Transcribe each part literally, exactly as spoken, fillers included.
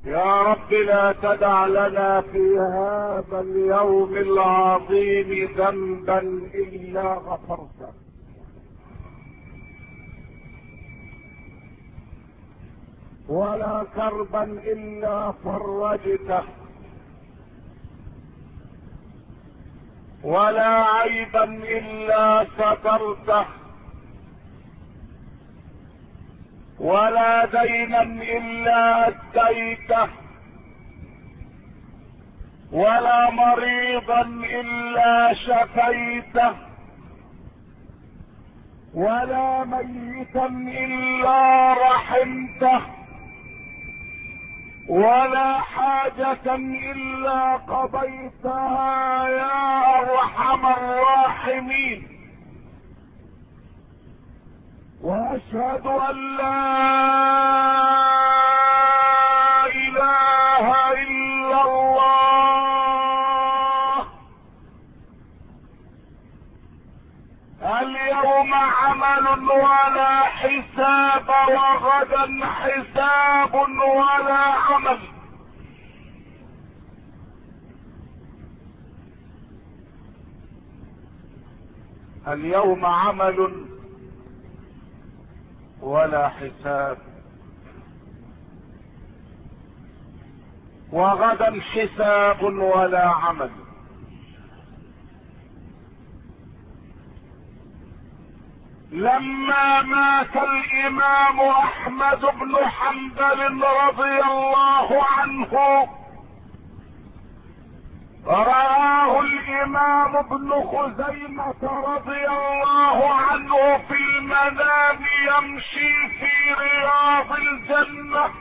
يا رب لا تدع لنا في هذا اليوم العظيم ذنبا إلا غفرته، ولا كربا إلا فرجته، ولا عيبا إلا سترته، ولا دينا إلا أديته، ولا مريضا إلا شفيته، ولا ميتا إلا رحمته، ولا حاجة إلا قضيتها يا أرحم الراحمين. وأشهد أن لا إله إلا الله. اليوم عمل ولا حساب، وغدا حساب ولا عمل. اليوم عمل ولا حساب، وغدا حساب ولا عمل. لما مات الامام احمد بن حنبل رضي الله عنه، رآه الامام ابن خزيمة رضي الله عنه في المنام يمشي في رياض الجنة،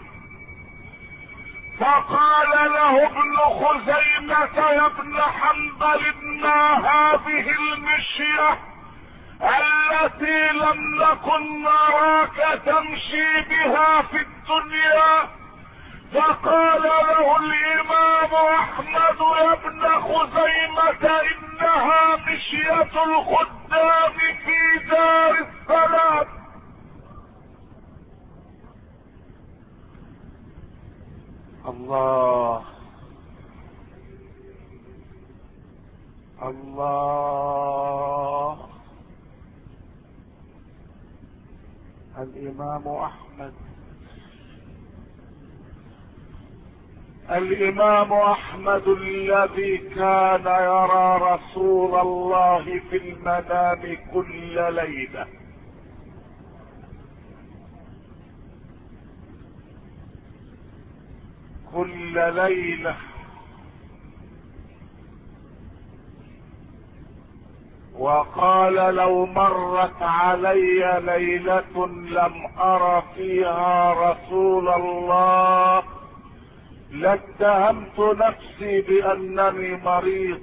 فقال له ابن خزيمة يا ابن حنبل ما هذه المشية التي لم نكن نراك تمشي بها في الدنيا؟ فقال له الامام احمد يا ابن خزيمة انها مشية الخدام في دار السلام. الله الله. الامام احمد الامام احمد الذي كان يرى رسول الله في المنام كل ليلة، كل ليلة، وقال لو مرت علي ليلة لم ارى فيها رسول الله لاتهمت نفسي بانني مريض.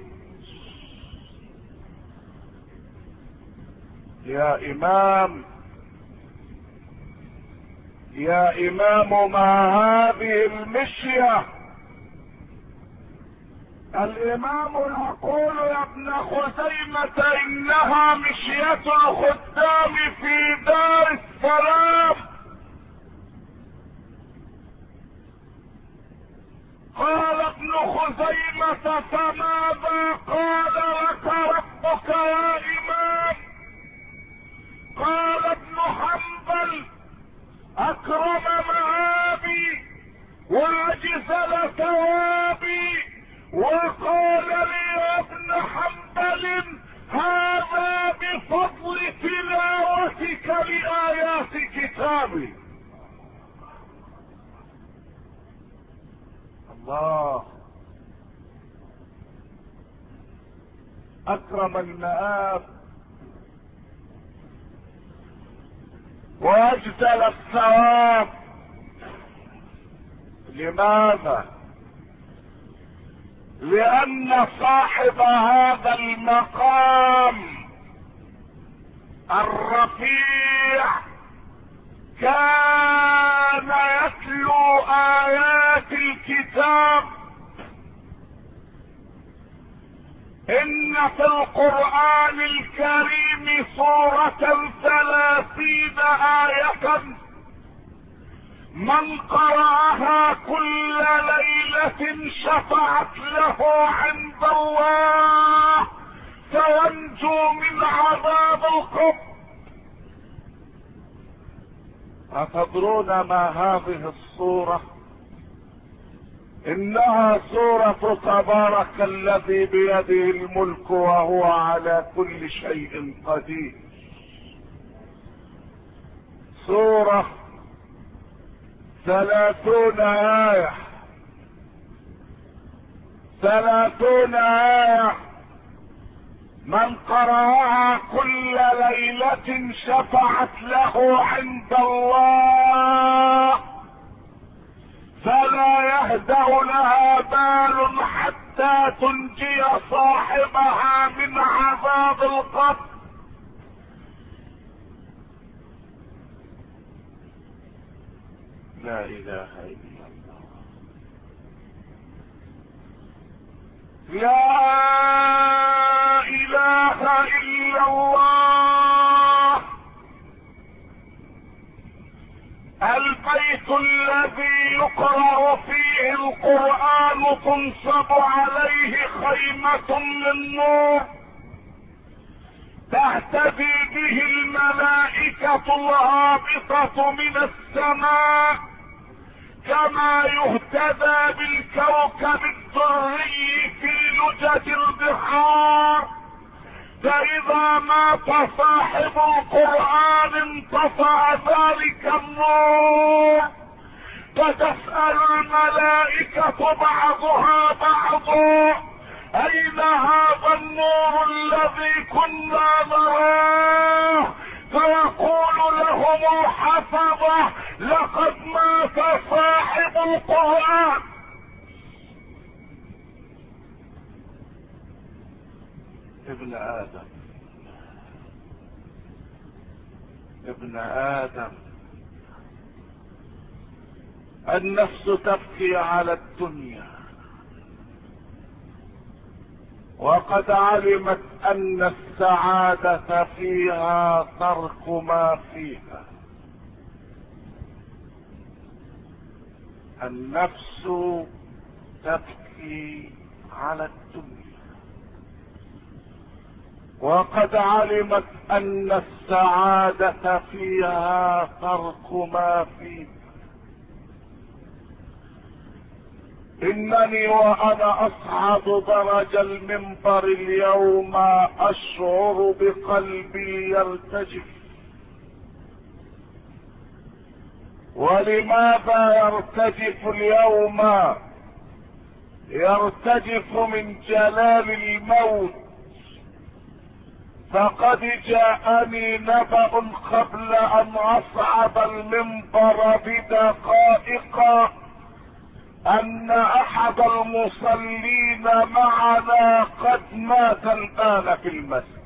يا امام يا امام ما هذه المشية؟ الامام يقول يا ابن خزيمة انها مشية الخدام في دار السلام. قال ابن خزيمة فماذا قال لك ربك يا امام؟ قال ابن حنبل اكرم مآبي واجزل ثوابي، وقال لي يا ابن حنبل هذا بفضل تلاوتك لآيات كتابي. الله. اكرم المآب واجزل الثواب. لماذا؟ لان صاحب هذا المقام الرفيع كان يتلو آيات الكتاب. ان في القرآن الكريم سورة ثلاثين آية من قرأها كل ليلة شفعت له عند الله فينجو من عذاب القبر. أتدرون ما هذه الصورة؟ إنها سورة تبارك الذي بيده الملك وهو على كل شيء قدير. سورة ثلاثون آية، ثلاثون آية، من قرأها كل ليلة شفعت له عند الله فلا يهدأ لها بال حتى تنجي صاحبها من عذاب القبر. لا اله الا الله، لا اله الا الله. البيت الذي يقرأ فيه القرآن تنصب عليه خيمة من نور تهتدي به الملائكة الهابطة من السماء كما يهتدى بالكوكب الدري في لجج البحار. فإذا مات صاحب القرآن انطفأ ذلك النور فتسأل الملائكة بعضها بعضا أين هذا النور الذي كنا نراه؟ فيقول لهم الحفظة لقد مات صاحب القرآن. ابن آدم، ابن آدم، النفس تبكي على الدنيا وقد علمت أن السعادة فيها ترك ما فيها. النفس تبكي على الدنيا وقد علمت أن السعادة فيها ترك ما فيها. إنني وأنا أصعد درج المنبر اليوم أشعر بقلبي يرتجف. ولماذا يرتجف اليوم؟ يرتجف من جلال الموت. فقد جاءني نبأ قبل أن أصعد المنبر بدقائق أن أحد المصلين معنا قد مات الآن في المسجد.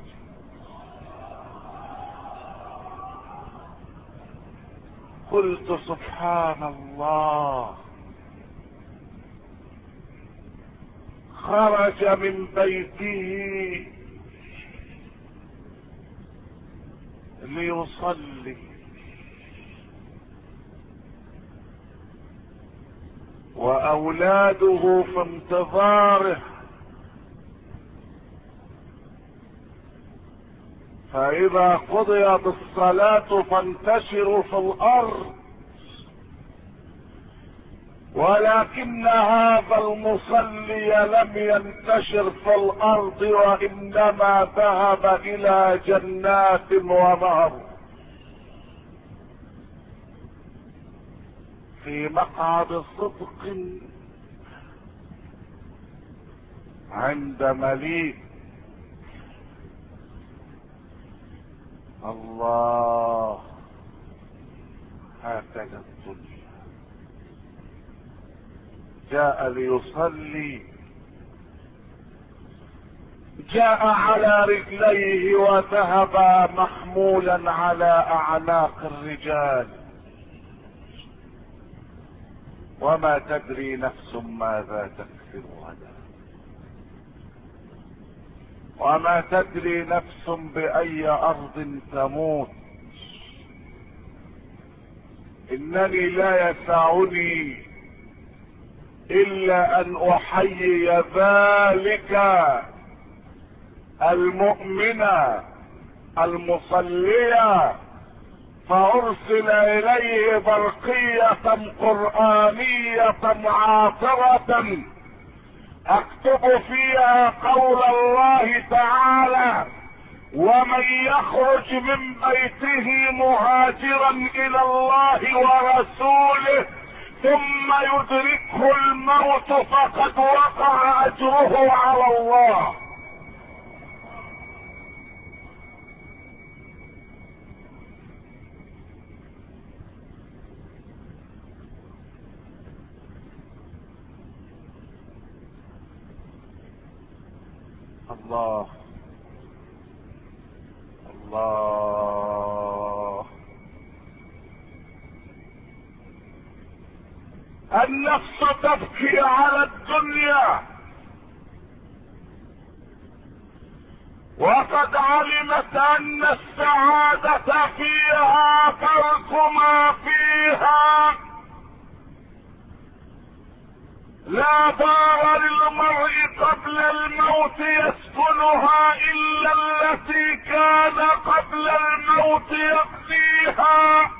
قلت سبحان الله، خرج من بيته ليصلي واولاده في انتظاره، فاذا قضيت الصلاة فانتشروا في الارض، ولكن هذا المصلي لم ينتشر في الارض وانما ذهب الى جنات ونهر في مقعد صدق عند مليك. الله، هكذا الدنيا. جاء ليصلي، جاء على رجليه وذهب محمولا على اعناق الرجال، وما تدري نفس ماذا تكسب غدا، وما تدري نفس بأي أرض تموت. انني لا يسعني الا ان احيي ذلك المؤمن المصلي، فارسل اليه برقية قرآنية عاطرة اكتب فيها قول الله تعالى: ومن يخرج من بيته مهاجرا الى الله ورسوله ثم يدركه الموت فقد وقع اجره على الله. الله الله. النفس تبكي على الدنيا وقد علمت ان السعادة فيها ترك ما فيها. لا دار للمرء قبل الموت يسكنها الا التي كان قبل الموت يبنيها.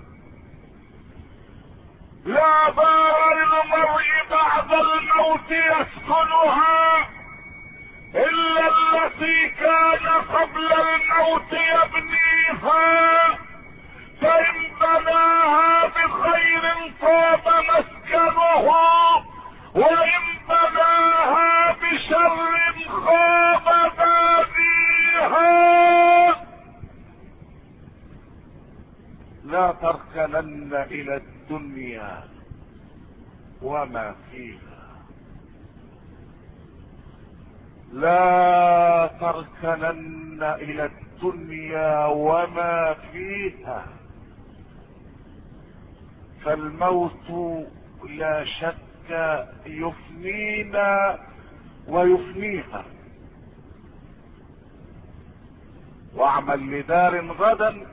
لا دار للمرء بعد الموت يسكنها الا التي كان قبل الموت يبنيها. فان بناها بخير طاب مسكنه، وان بناها بشر خاب بانيها. لا تركنن الى الدنيا وما فيها، لا تركنن الى الدنيا وما فيها، فالموت لا شك يفنينا ويفنيها. واعمل لدار غدا،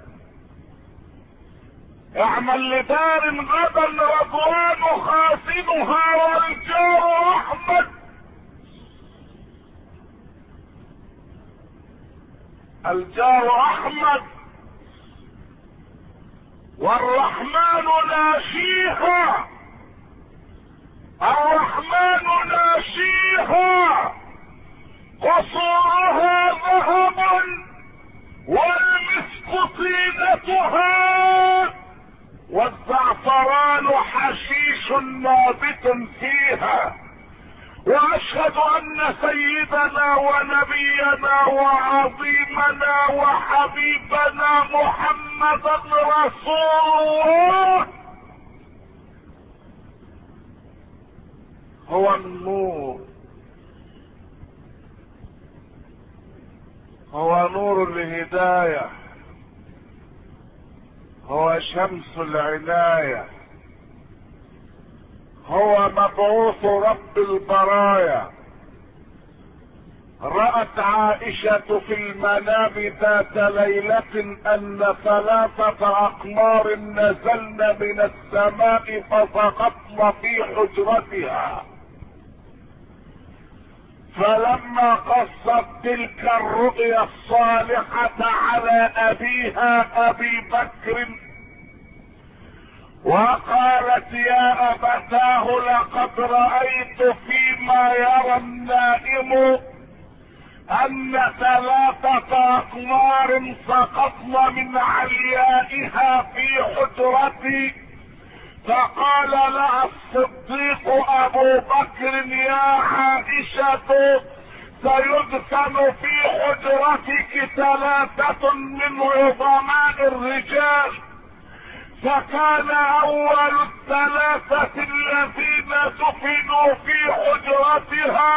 اعمل لدار غدا رضوان خازنها والجار احمد. الجار احمد والرحمن ناشيها، الرحمن ناشيها. قصورها ذهب والمسك طينتها، والزعفران حشيش نابت فيها. واشهد ان سيدنا ونبينا وعظيمنا وحبيبنا محمدا رسول الله هو النور، هو نور الهداية، هو شمس العناية، هو مبعوث رب البرايا. رأت عائشة في المنام ذات ليلة ان ثلاثة اقمار نزلن من السماء فسقطن في حجرتها، فلما قصت تلك الرؤيا الصالحة على ابيها ابي بكر وقالت: يا ابتاه لقد رأيت فيما يرى النائم ان ثلاثة اقمار سقطن من عليائها في حجرتي. فقال لها الصديق ابو بكر: يا عائشة سيدفن في حجرتك ثلاثة من عظماء الرجال. فكان اول الثلاثة الذين دفنوا في حجرتها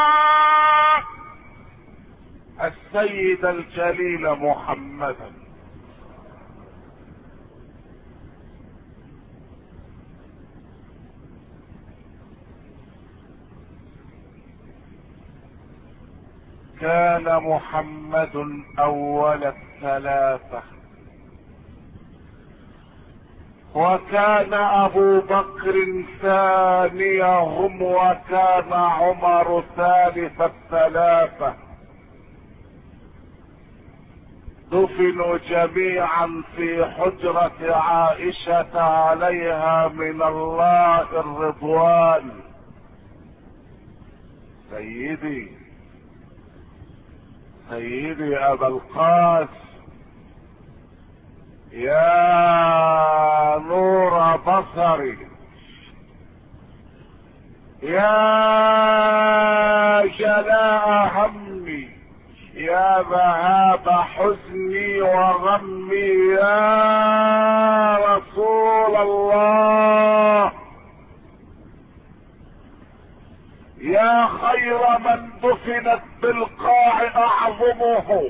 السيد الجليل محمدا. كان محمد اول الثلاثة، وكان ابو بكر ثانيهم وكان عمر ثالث الثلاثة. دفنوا جميعا في حجرة عائشة عليها من الله الرضوان. سيدي سيدي ابا القاسم، يا نور بصري، يا جلاء همي، يا ذهاب حزني وغمي، يا رسول الله، يا خير من دفنت بالقاع اعظمه،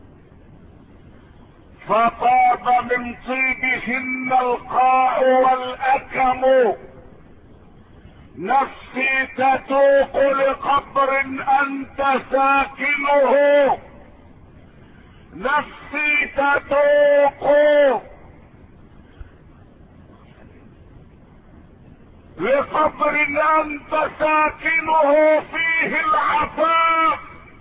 فطاب من طيبهن القاع والاكم. نفسي تتوق لقبر انت ساكنه، نفسي تتوق لقبر انت ساكنه فيه العفاف،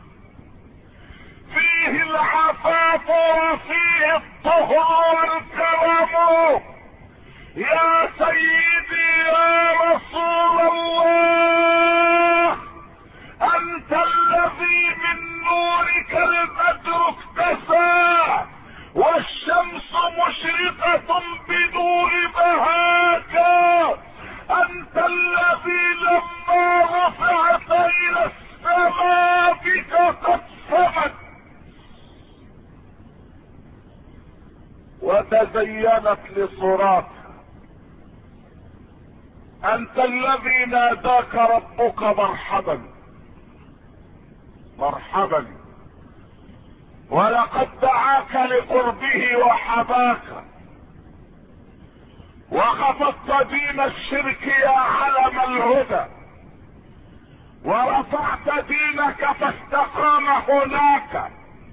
فيه العفاف وفيه الطهر والكرم. يا سيدي يا رسول الله، انت الذي من نورك البدر اكتسى والشمس مشرقة بدون بهاك. انت الذي لما رفعت الى السماء بك قد سمت وتزينت لصراط. انت الذي ناداك ربك مرحبا مرحبا، ولقد دعاك لقربه وحباك، وخفضت دين الشرك يا علم الهدى، ورفعت دينك فاستقام هناك.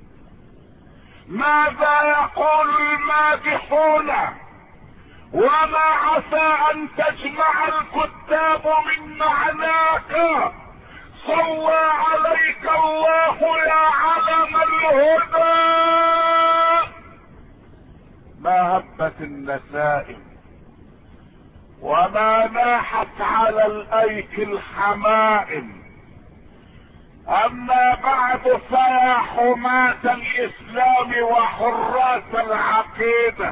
ماذا يقول المادحون وما عسى ان تجمع الكتاب من معناك؟ صلى عليك الله يا علم الهدى. ما هبت النسائم وما ناحت على الايك الحمائم. اما بعد فيا حماة الاسلام وحراس العقيدة،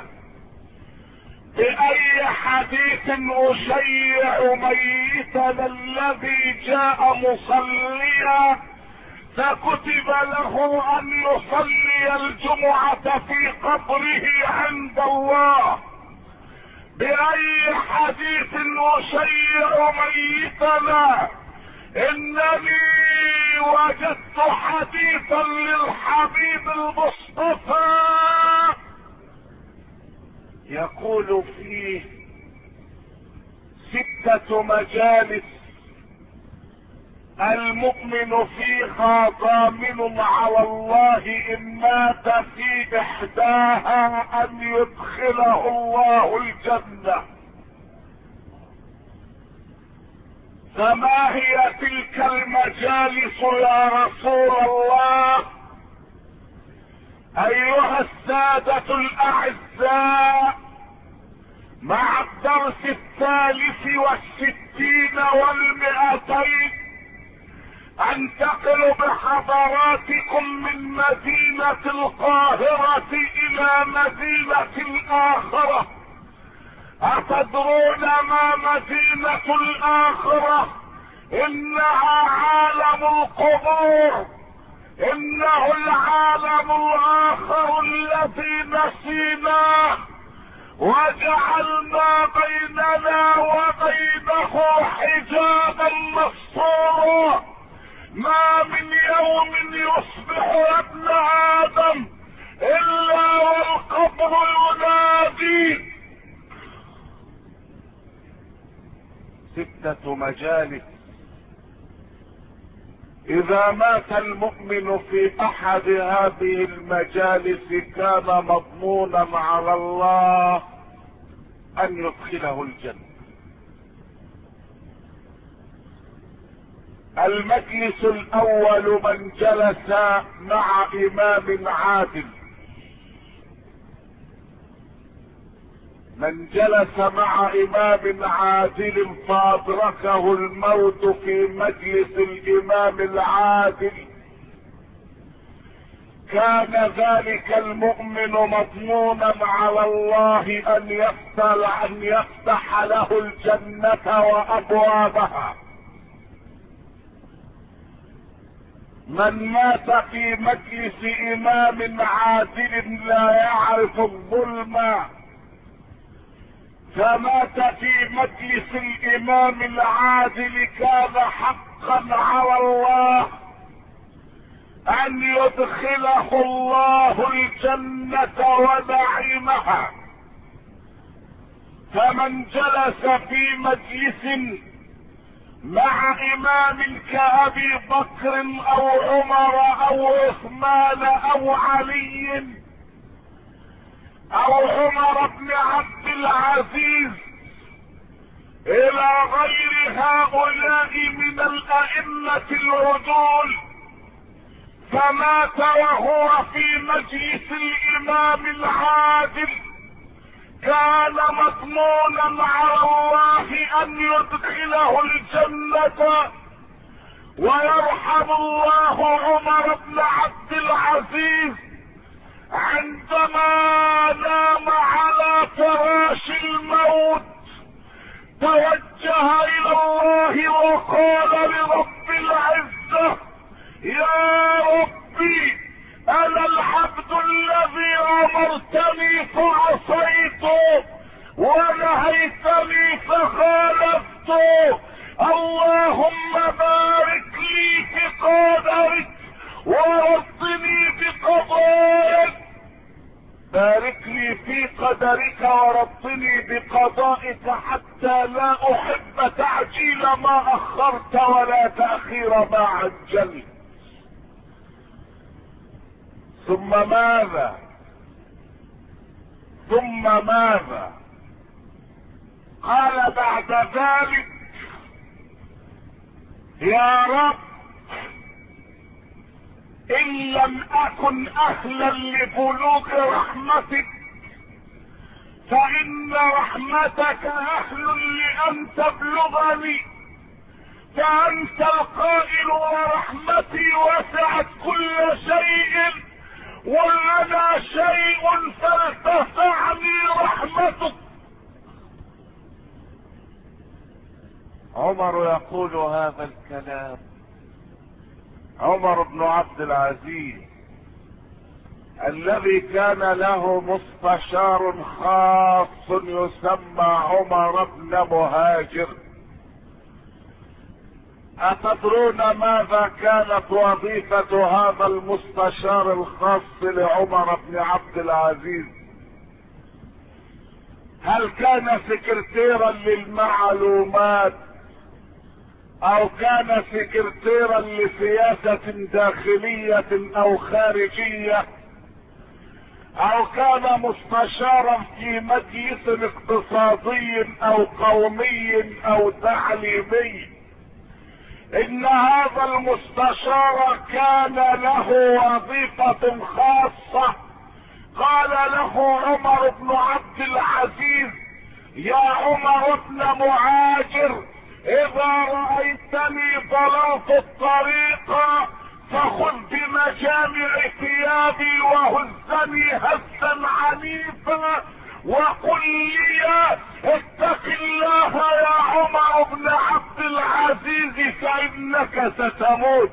بأي حديث أشيع ميتنا الذي جاء مصليا فكتب له أن يصلي الجمعة في قبره عند الله؟ بأي حديث أشيع ميتنا؟ إنني وجدت حديثا للحبيب المصطفى يقول فيه ستة مجالس المؤمن فيها ضامن على الله إن مات في إحداها أن يدخله الله الجنة. فما هي تلك المجالس يا رسول الله؟ ايها السادة الاعزاء، مع الدرس الثالث والستين والمئتين انتقل بحضراتكم من مدينة القاهرة الى مدينة الاخرة. اتدرون ما مدينة الاخرة؟ انها عالم القبور، انه العالم الاخر الذي نسيناه وجعلنا بيننا وبينه حجابا مستورا. ما من يوم يصبح يا ابن ادم الا والقبر ينادي. ستة مجالس اذا مات المؤمن في احد هذه المجالس كان مضمونا على الله ان يدخله الجنة. المجلس الاول من جلس مع امام عادل، من جلس مع امام عادل فادركه الموت في مجلس الامام العادل، كان ذلك المؤمن مضمونا على الله ان يفتح, أن يفتح له الجنة وابوابها. من مات في مجلس امام عادل لا يعرف الظلم، فمات في مجلس الامام العادل، كان حقا على الله ان يدخله الله الجنة ونعيمها. فمن جلس في مجلس مع امام كابي بكر او عمر او عثمان او علي او عمر بن عبد العزيز الى غير هؤلاء من الائمة العدول، فمات وهو في مجلس الامام العادل، كان مضمونا على الله ان يدخله الجنة، ويرحم الله عمر بن عبد العزيز عندما نام على فراش الموت توجه الى الله وقال لرب العزة: يا ربي، انا العبد الذي امرتني فعصيت ونهيتني فخالفت، اللهم بارك لي في قدرك ورضني بقضائك، بارك لي في قدرك ورضني بقضائك حتى لا احب تعجيل ما اخرت ولا تاخير ما عجلت. ثم ماذا ثم ماذا قال بعد ذلك: يا رب، ان لم اكن اهلا لبلوغ رحمتك فان رحمتك اهل لان تبلغني، فانت القائل: ورحمتي وسعت كل شيء وانا شيء فلتسعني رحمتك. عمر يقول هذا الكلام، عمر بن عبد العزيز الذي كان له مستشار خاص يسمى عمر بن مهاجر. أتدرون ماذا كانت وظيفة هذا المستشار الخاص لعمر بن عبد العزيز؟ هل كان سكرتيرا للمعلومات، او كان سكرتيرا لسياسة داخلية او خارجية، او كان مستشارا في مجلس اقتصادي او قومي او تعليمي؟ ان هذا المستشار كان له وظيفة خاصة. قال له عمر بن عبد العزيز: يا عمر بن مهاجر، اذا رأيتني ضللت الطريق فخذ بمجامع ثيابي وهزني هزا عنيفا وقل لي: اتق الله يا عمر بن عبد العزيز فانك ستموت.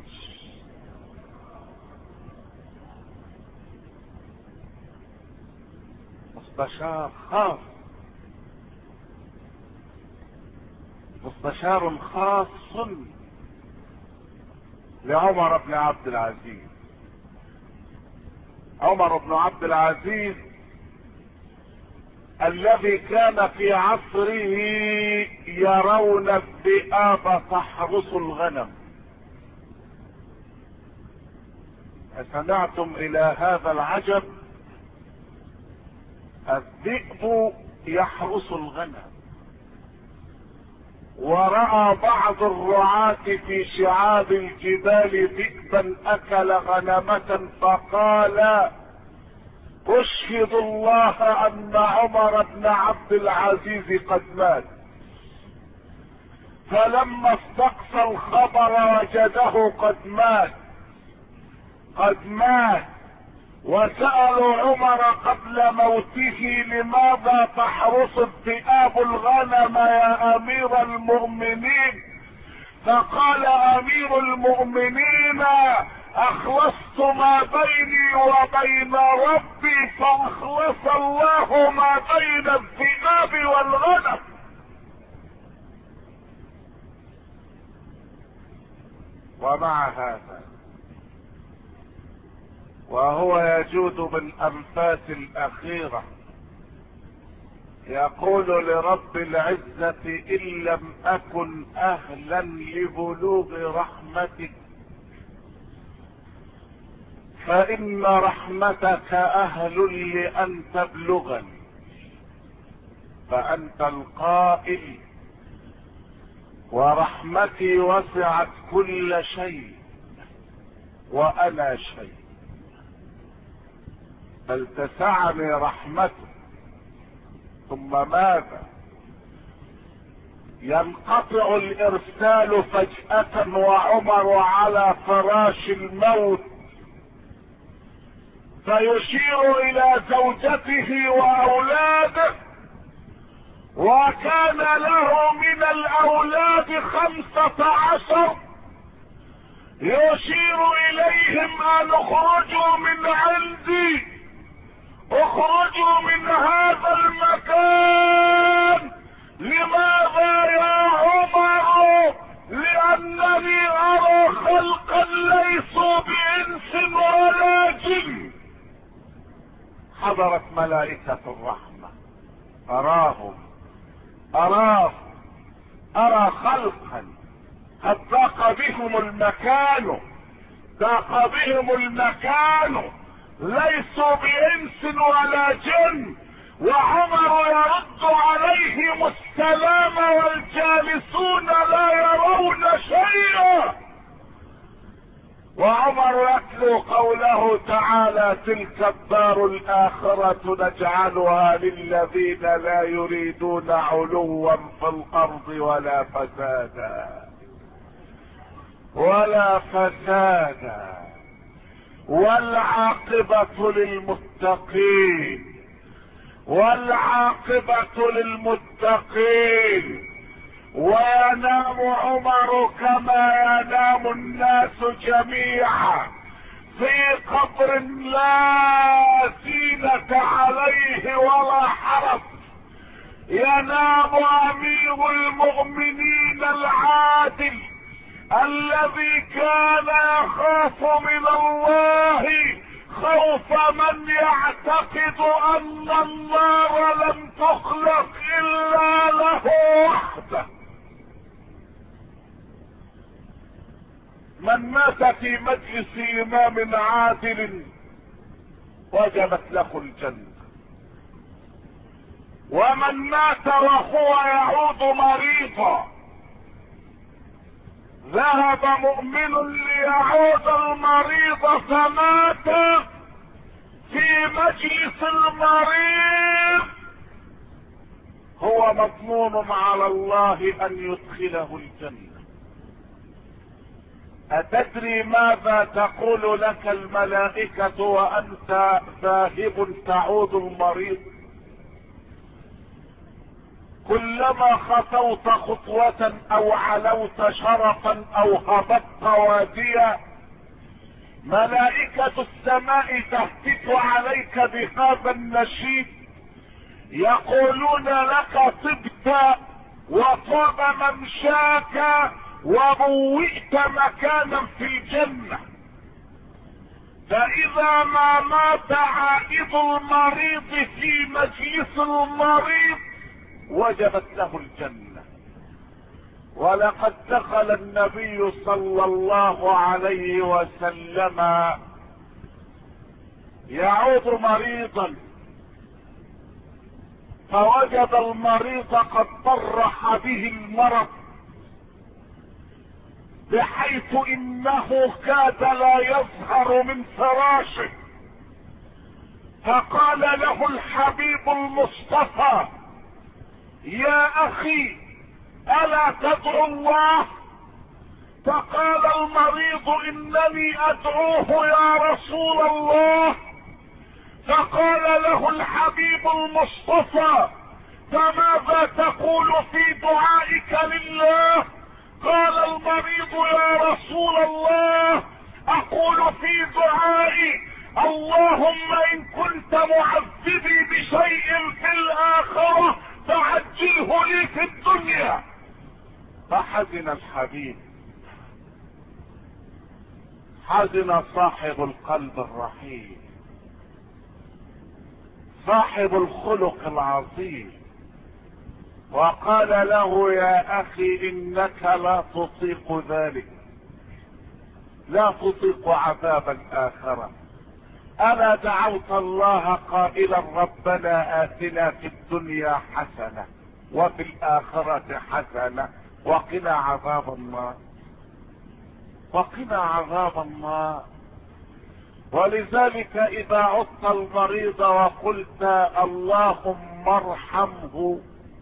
مستشار خاص، مستشار خاص لعمر بن عبد العزيز. عمر بن عبد العزيز الذي كان في عصره يرون الذئاب تحرس الغنم. أسمعتم إلى هذا العجب؟ الذئب يحرس الغنم، ورأى بعض الرعاة في شعاب الجبال ذئبا أكل غنمة، فقال: أشهد الله أن عمر بن عبد العزيز قد مات. فلما استقصى الخبر وجده قد مات قد مات وسألوا عمر قبل موته: لماذا تحرس الذئاب الغنم يا أمير المؤمنين؟ فقال أمير المؤمنين: أخلصت ما بيني وبين ربي فأخلص الله ما بين الذئاب والغنم. ومع هذا وهو يجود بالأنفاس الأخيرة يقول لرب العزة: إن لم أكن أهلا لبلوغ رحمتك فإن رحمتك أهل لأن تبلغني. فأنت القائل: ورحمتي وسعت كل شيء وأنا شيء. بل تسعني رحمته. ثم ماذا؟ ينقطع الإرسال فجأة وعمر على فراش الموت، فيشير إلى زوجته وأولاده، وكان له من الأولاد خمسة عشر، يشير إليهم أن اخرجوا من عندي، اخرجوا من هذا المكان. لماذا يا عمر؟ لأنني أرى خلقا ليسوا بإنس ولا جن. حضرت ملائكة الرحمة، أراهم أراهم أرى خلقا قد ضاق بهم المكان، ضاق بهم المكان، ليسوا بإنس ولا جن. وعمر يرد عليهم السلام والجالسون لا يرون شيئا. وعمر يتلو قوله تعالى: تلك الدار الآخرة نجعلها للذين لا يريدون علوا في الأرض ولا فسادا ولا فسادا والعاقبة للمتقين والعاقبة للمتقين. وينام عمر كما ينام الناس جميعا في قبر لا زينة عليه ولا حرف. ينام امير المؤمنين العادل الذي كان يخاف من الله خوف من يعتقد ان النار لم تخلق الا له وحده. من مات في مجلس امام عادل وجبت له الجنة، ومن مات وهو يعود مريضا ذهب مؤمن ليعود المريض فمات في مجلس المريض، هو مضمون على الله ان يدخله الجنة. أتدري ماذا تقول لك الملائكة وأنت ذاهب تعود المريض؟ كلما خطوت خطوة أو علوت شرفا أو هبطت واديا ملائكة السماء تهتف عليك بهذا النشيد، يقولون لك طبت وطاب ممشاك وبوئت مكانا في الجنة. فإذا ما مات عائد المريض في مجلس المريض وجبت له الجنة. ولقد دخل النبي صلى الله عليه وسلم يعود مريضا فوجد المريض قد طرح به المرض بحيث انه كاد لا يظهر من فراشه، فقال له الحبيب المصطفى: يا اخي الا تدعو الله؟ فقال المريض: انني ادعوه يا رسول الله. فقال له الحبيب المصطفى: فماذا تقول في دعائك لله؟ قال المريض: يا رسول الله، اقول في دعائي: اللهم ان كنت معذبي بشيء في الاخرة فعجله لي في الدنيا. فحزن الحبيب، حزن صاحب القلب الرحيم، صاحب الخلق العظيم، وقال له: يا اخي انك لا تطيق ذلك، لا تطيق عذاب الاخرة. الا دعوت الله قائلا: ربنا آتنا في الدنيا حسنة وفي الاخرة حسنة وقنا عذاب النار، وقنا عذاب النار. ولذلك اذا عدت المريض وقلت: اللهم ارحمه،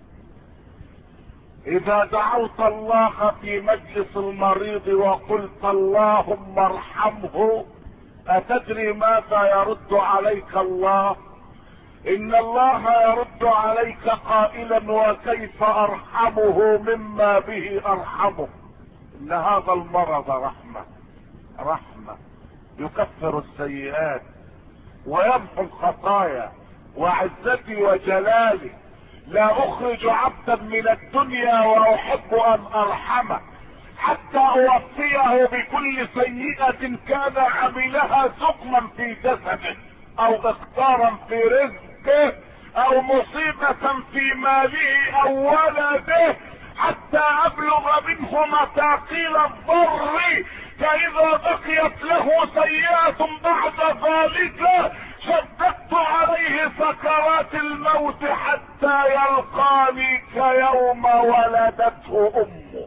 اذا دعوت الله في مجلس المريض وقلت: اللهم ارحمه، اتدري ماذا يرد عليك الله؟ ان الله يرد عليك قائلا: وكيف ارحمه مما به ارحمه؟ ان هذا المرض رحمة، رحمة يكفر السيئات ويمحو الخطايا، وعزتي وجلالي لا اخرج عبدا من الدنيا واحب ان ارحمه حتى اوفيه بكل سيئة كان عملها سقما في جسده او اختارا في رزقه او مصيبة في ماله او ولده، حتى ابلغ منه مثاقيل الضر، فاذا بقيت له سيئة بعد ذلك شددت عليه سكرات الموت حتى يلقاني كيوم ولدته امه.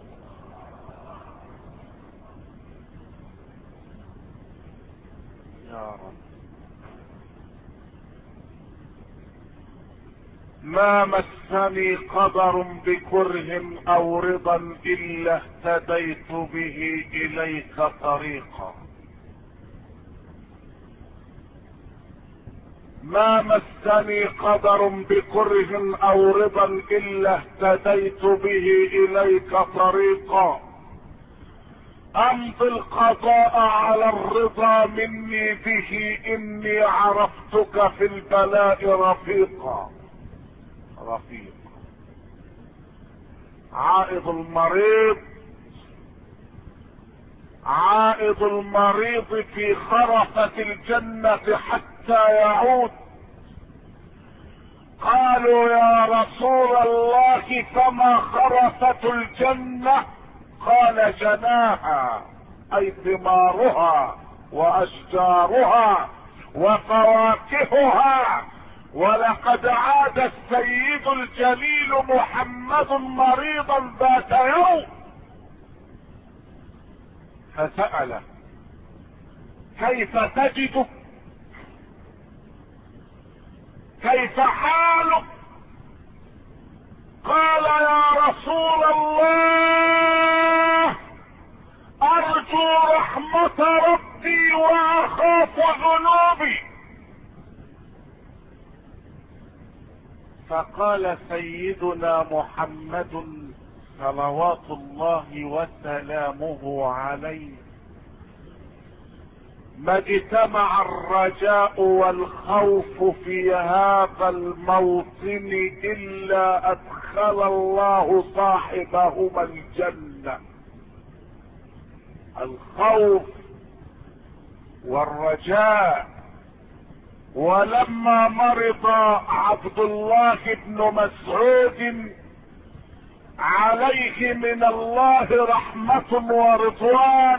يا رب، ما مسني قدر بكره او رضا الا اهتديت به اليك طريقا. ما مسني قدر بكره او رضا الا اهتديت به اليك طريقا. امضي القضاء على الرضا مني به اني عرفتك في البلاء رفيقا. رفيق عائد المريض، عائد المريض في خرفة الجنة حتى يعود. قالوا: يا رسول الله فما خرفة الجنة؟ قال: جناها، اي ثمارها واشجارها وفواكهها. ولقد عاد السيد الجليل محمد مريضا ذات يوم فسأله: كيف تجدك؟ كيف حالك؟ قال: يا رسول الله، ارجو رحمة ربي واخاف ذنوبي. فقال سيدنا محمد صلوات الله وسلامه عليه: ما اجتمع الرجاء والخوف في هذا الموطن الا ادخل الله صاحبهما الجنة. الخوف والرجاء. ولما مرض عبد الله بن مسعود عليه من الله رحمة ورضوان،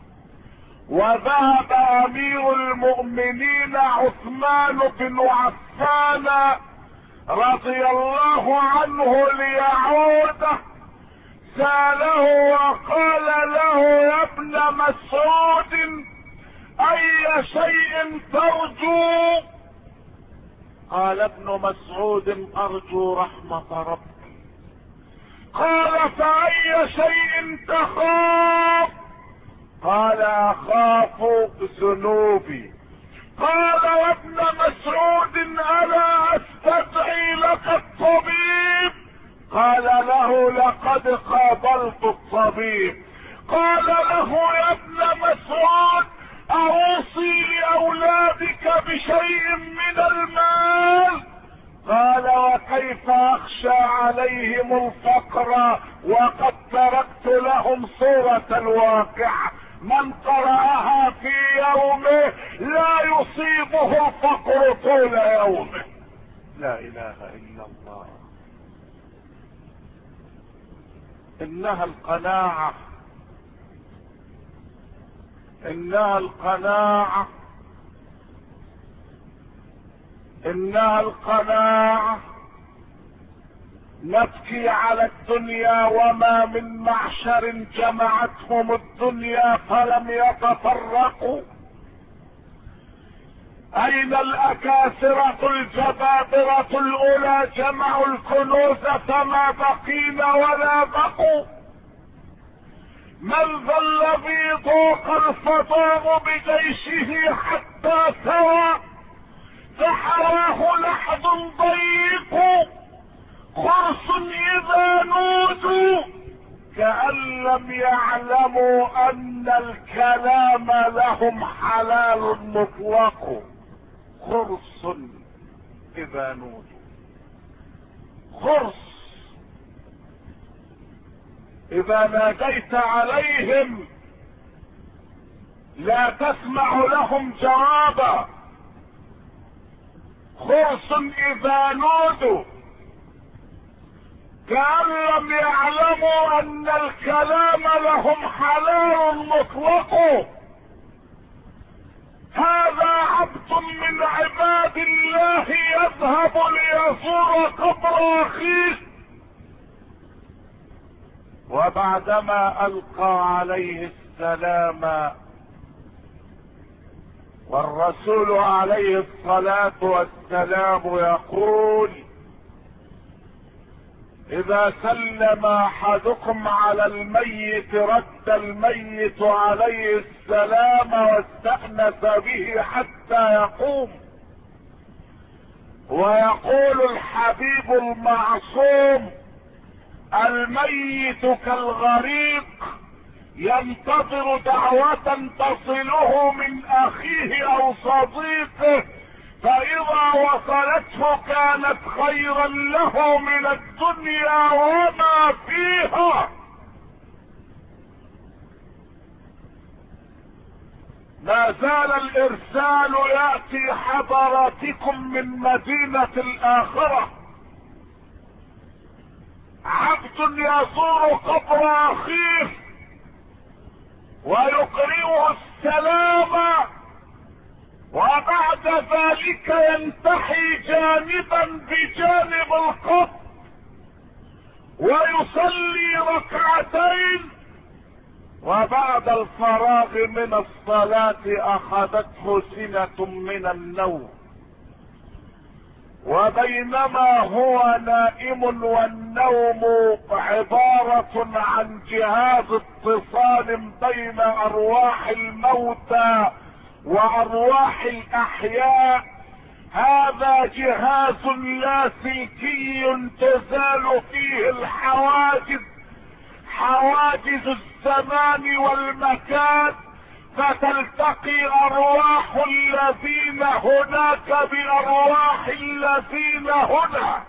وذهب امير المؤمنين عثمان بن عفان رضي الله عنه ليعوده سأله وقال له يا ابن مسعود اي شيء ترجو؟ قال ابن مسعود ارجو رحمة ربي. قال فاي شيء تخاف؟ قال اخاف ذنوبي. قال يا ابن مسعود الا استدعي لك الطبيب؟ قال له لقد قابلت الطبيب. قال له يا ابن مسعود اوصي لاولادك بشيء من المال؟ قال وكيف اخشى عليهم الفقر وقد تركت لهم سورة الواقعة، من قرأها في يومه لا يصيبه الفقر طول يومه. لا اله الا الله. انها القناعة، انها القناعة، انها القناعة. نبكي على الدنيا وما من معشر جمعتهم الدنيا فلم يتفرقوا. اين الاكاسرة الجبابرة الاولى جمعوا الكنوز فما بقينا ولا بقوا؟ من ذا الذي ضاق الفضاء بجيشه حتى سوى فحواه لحد ضيق؟ خرص اذا نودوا كأن لم يعلموا ان الكلام لهم حلال مطلق. خرص اذا نودوا، خرص اذا ناديت عليهم لا تسمع لهم جوابا. خرص اذا نودوا كأن لم يعلموا ان الكلام لهم حلال مطلق. هذا عبد من عباد الله يذهب ليزور قبر اخيه، وبعدما القى عليه السلام والرسول عليه الصلاة والسلام يقول اذا سلم احدكم على الميت رد الميت عليه السلام واستأنس به حتى يقوم. ويقول الحبيب المعصوم الميت كالغريق ينتظر دعوة تصله من اخيه او صديقه، فاذا وصلته كانت خيرا له من الدنيا وما فيها. ما زال الارسال يأتي حضراتكم من مدينة الاخرة. عبد يزور قبر اخيه ويقرئه السلام، وبعد ذلك ينتحي جانبا بجانب القبر ويصلي ركعتين، وبعد الفراغ من الصلاة اخذته سنة من النوم، وبينما هو نائم والنوم عبارة عن جهاز اتصال بين ارواح الموتى وارواح الاحياء، هذا جهاز لاسلكي تزال فيه الحواجز، حواجز الزمان والمكان، فتلتقي ارواح الذين هناك بارواح الذين هنا.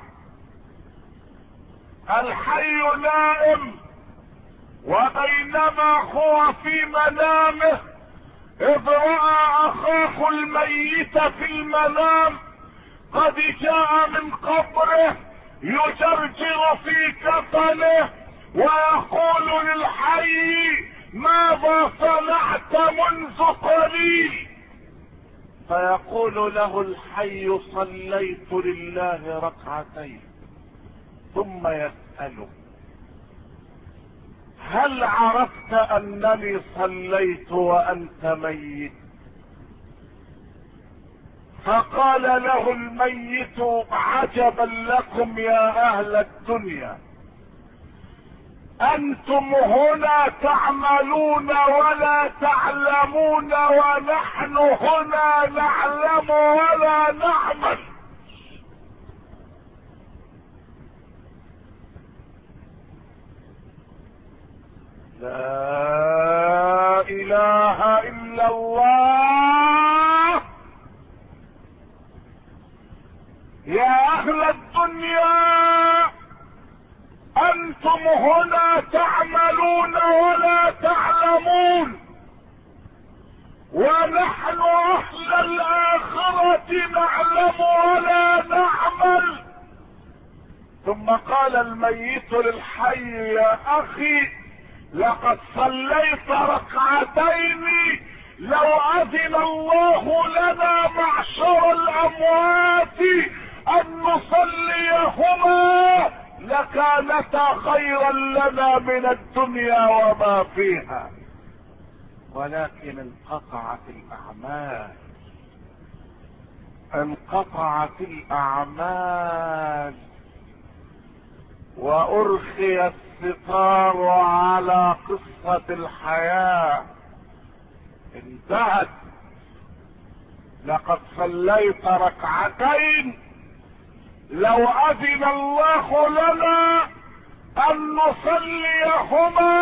الحي نائم، وبينما هو في منامه اذ راى اخاه الميت في المنام قد جاء من قبره يجرجر في كفنه ويقول للحي ماذا صنعت منذ قليل؟ فيقول له الحي صليت لله ركعتين، ثم يسأله هل عرفت انني صليت وانت ميت؟ فقال له الميت عجبا لكم يا اهل الدنيا، انتم هنا تعملون ولا تعلمون، ونحن هنا نعلم ولا نعمل. لا اله الا الله. يا اهل الدنيا انتم هنا تعملون ولا تعلمون، ونحن اهل الاخرة نعلم ولا نعمل. ثم قال الميت للحي يا اخي لقد صليت ركعتين، لو اذن الله لنا معشر الاموات ان نصليهما لكانتا خيرا لنا من الدنيا وما فيها، ولكن انقطعت الاعمال، انقطعت الاعمال وارخي الستار على قصة الحياة، انتهت. لقد صليت ركعتين، لو اذن الله لنا ان نصليهما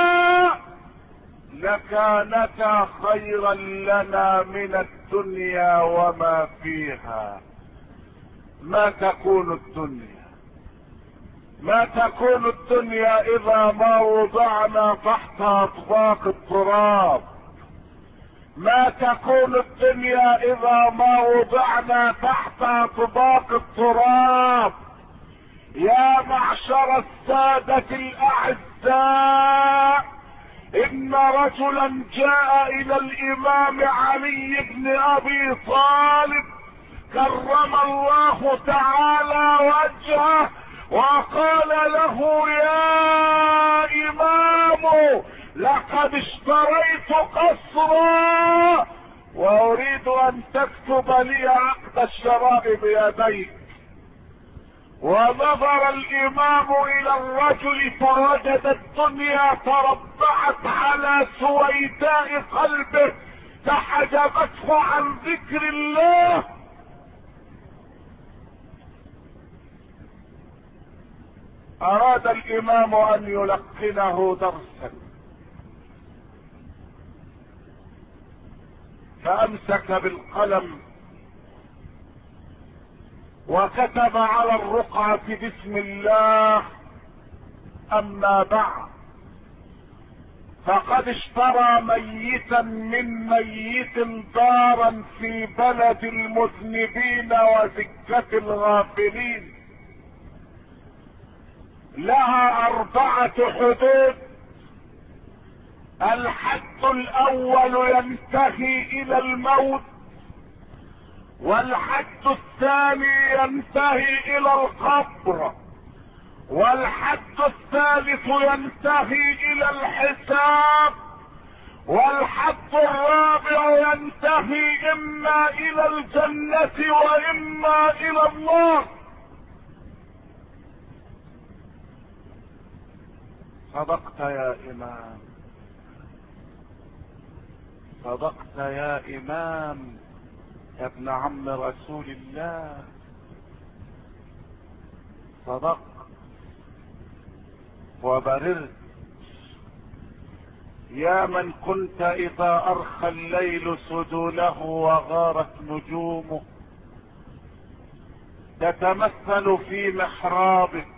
لكانتا خيرا لنا من الدنيا وما فيها. ما تكون الدنيا ما تكون الدنيا اذا ما وضعنا تحت اطباق التراب. ما تكون الدنيا اذا ما وضعنا تحت اطباق التراب. يا معشر السادة الاعزاء، ان رجلا جاء الى الامام علي بن ابي طالب كرم الله تعالى وجهه، وقال له يا امام لقد اشتريت قصرا واريد ان تكتب لي عقد الشراء بيديك. ونظر الامام الى الرجل فوجد الدنيا تربعت على سويداء قلبه فحجبته عن ذكر الله. اراد الامام ان يلقنه درسا، فامسك بالقلم وكتب على الرقعة بسم الله. اما بعد، فقد اشترى ميتا من ميت دارا في بلد المذنبين وسكة الغافلين، لها اربعة حدود. الحد الاول ينتهي الى الموت، والحد الثاني ينتهي الى القبر، والحد الثالث ينتهي الى الحساب، والحد الرابع ينتهي اما الى الجنة واما الى النار. صدقت يا امام، صدقت يا امام يا ابن عم رسول الله، صدقت وبررت. يا من كنت اذا ارخى الليل سدوله وغارت نجومه تتمثل في محرابك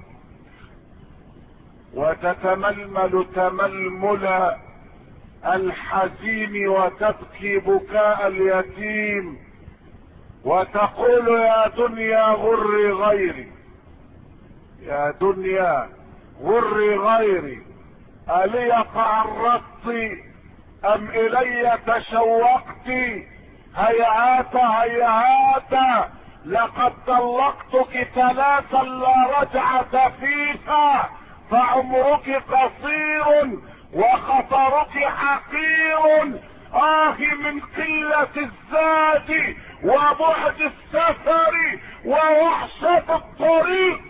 وتتململ تململ الحزين وتبكي بكاء اليتيم وتقول يا دنيا غري غيري، يا دنيا غري غيري، ألي تعرضت ام الي تشوقت؟ هيهات هيهات، لقد طلقتك ثلاثا لا رجعة فيها، فعمرك قصير وخطرك حقير. آه من قلة الزاد وبعد السفر ووحشة الطريق.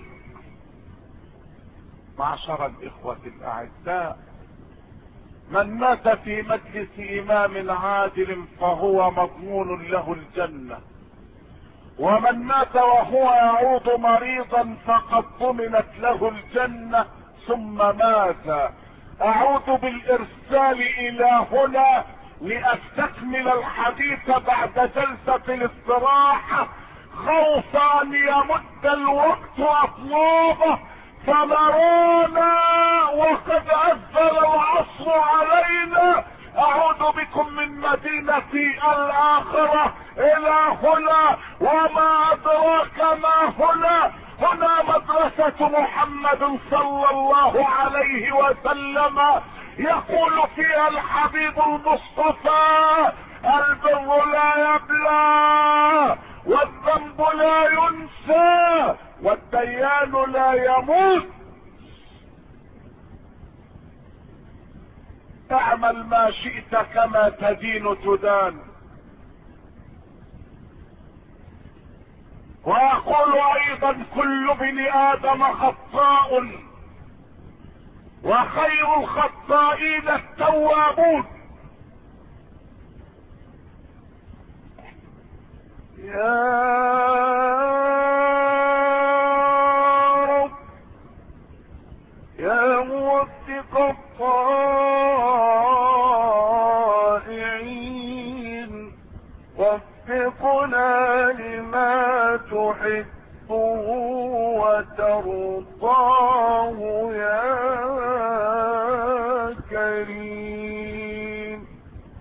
معشر الإخوة الأعزاء، من مات في مجلس إمام عادل فهو مضمون له الجنة، ومن مات وهو يعود مريضا فقد ضمنت له الجنة ثم مات. أعود بالإرسال إلى هنا لأستكمل الحديث بعد جلسة الاستراحة، خوف أن يمد الوقت أطلابه فنرانا وقد أذن العصر علينا. أعود بكم من مدينتي الآخرة إلى هنا، وما أدراك ما هنا. هنا مدرسة محمد صلى الله عليه وسلم، يقول فيها الحبيب المصطفى: البر لا يبلى، والذنب لا ينسى، والديان لا يموت. اعمل ما شئت كما تدين تدان. واقول ايضا: كل ابن ادم خطاء، وخير الخطائين التوابون. يا رب يا موفق الطائعين، وفقنا لما تحبه وترضاه يا كريم.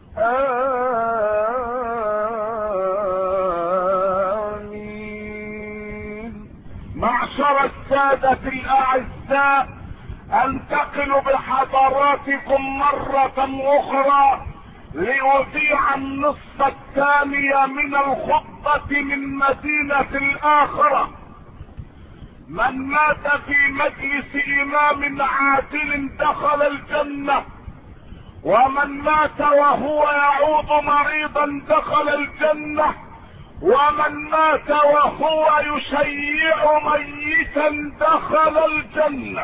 آمين. معشر السادة الأعزاء، انتقل بحضراتكم مرة أخرى لأذيع النصف الثاني من الخطبة من مدينة الآخرة. من مات في مجلس إمام عادل دخل الجنة، ومن مات وهو يعود مريضا دخل الجنة، ومن مات وهو يشيع ميتا دخل الجنة.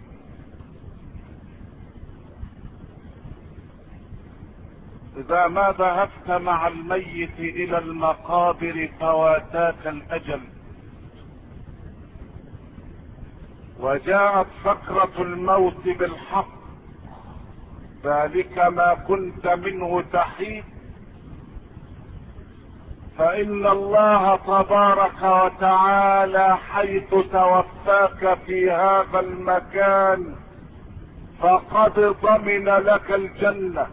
إذا ما ذهبت مع الميت إلى المقابر فواتاك الأجل، وجاءت سكرة الموت بالحق، ذلك ما كنت منه تحيد، فإن الله تبارك وتعالى حيث توفاك في هذا المكان فقد ضمن لك الجنة.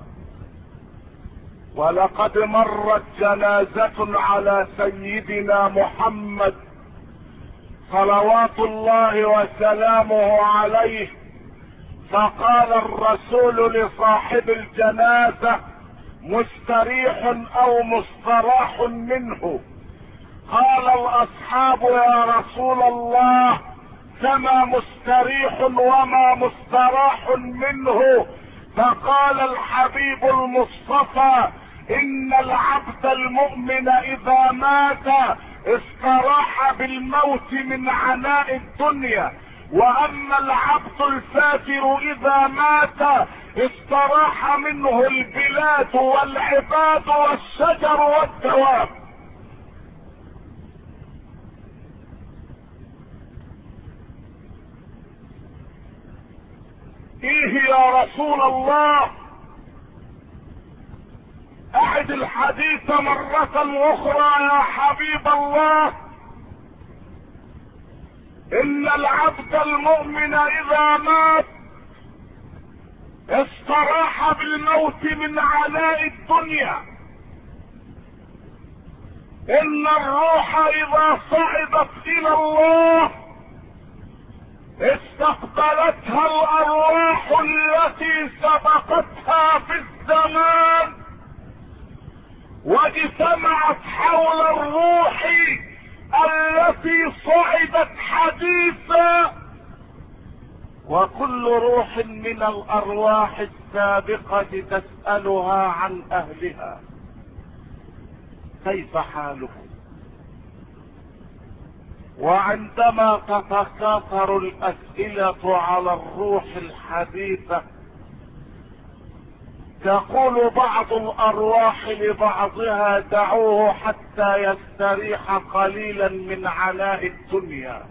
ولقد مرت جنازة على سيدنا محمد صلوات الله وسلامه عليه، فقال الرسول لصاحب الجنازة: مستريح او مستراح منه؟ قال الاصحاب: يا رسول الله، كما مستريح وما مستراح منه؟ فقال الحبيب المصطفى: ان العبد المؤمن اذا مات استراح بالموت من عناء الدنيا، واما العبد الفاجر اذا مات استراح منه البلاد والعباد والشجر والدواب. ايه يا رسول الله؟ اعد الحديث مرة اخرى يا حبيب الله. ان العبد المؤمن اذا مات استراح بالموت من عناء الدنيا، ان الروح اذا صعدت الى الله استقبلتها الارواح التي سبقتها في الزمان، وجاءت واجتمعت حول الروح التي صعدت حديثا، وكل روح من الارواح السابقة تسألها عن اهلها كيف حالهم. وعندما تتكاثر الاسئلة على الروح الحديثة تقول بعض الارواح لبعضها دعوه حتى يستريح قليلا من عناء الدنيا.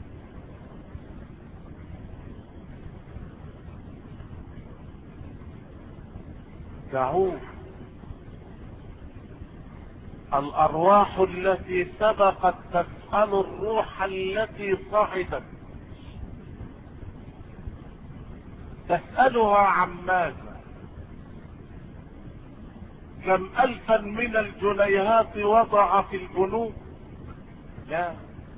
دعوه. الارواح التي سبقت تسأل الروح التي صعدت، تسألها عن ماذا؟ كم الفا من الجنيهات وضع في البنوك؟ لا.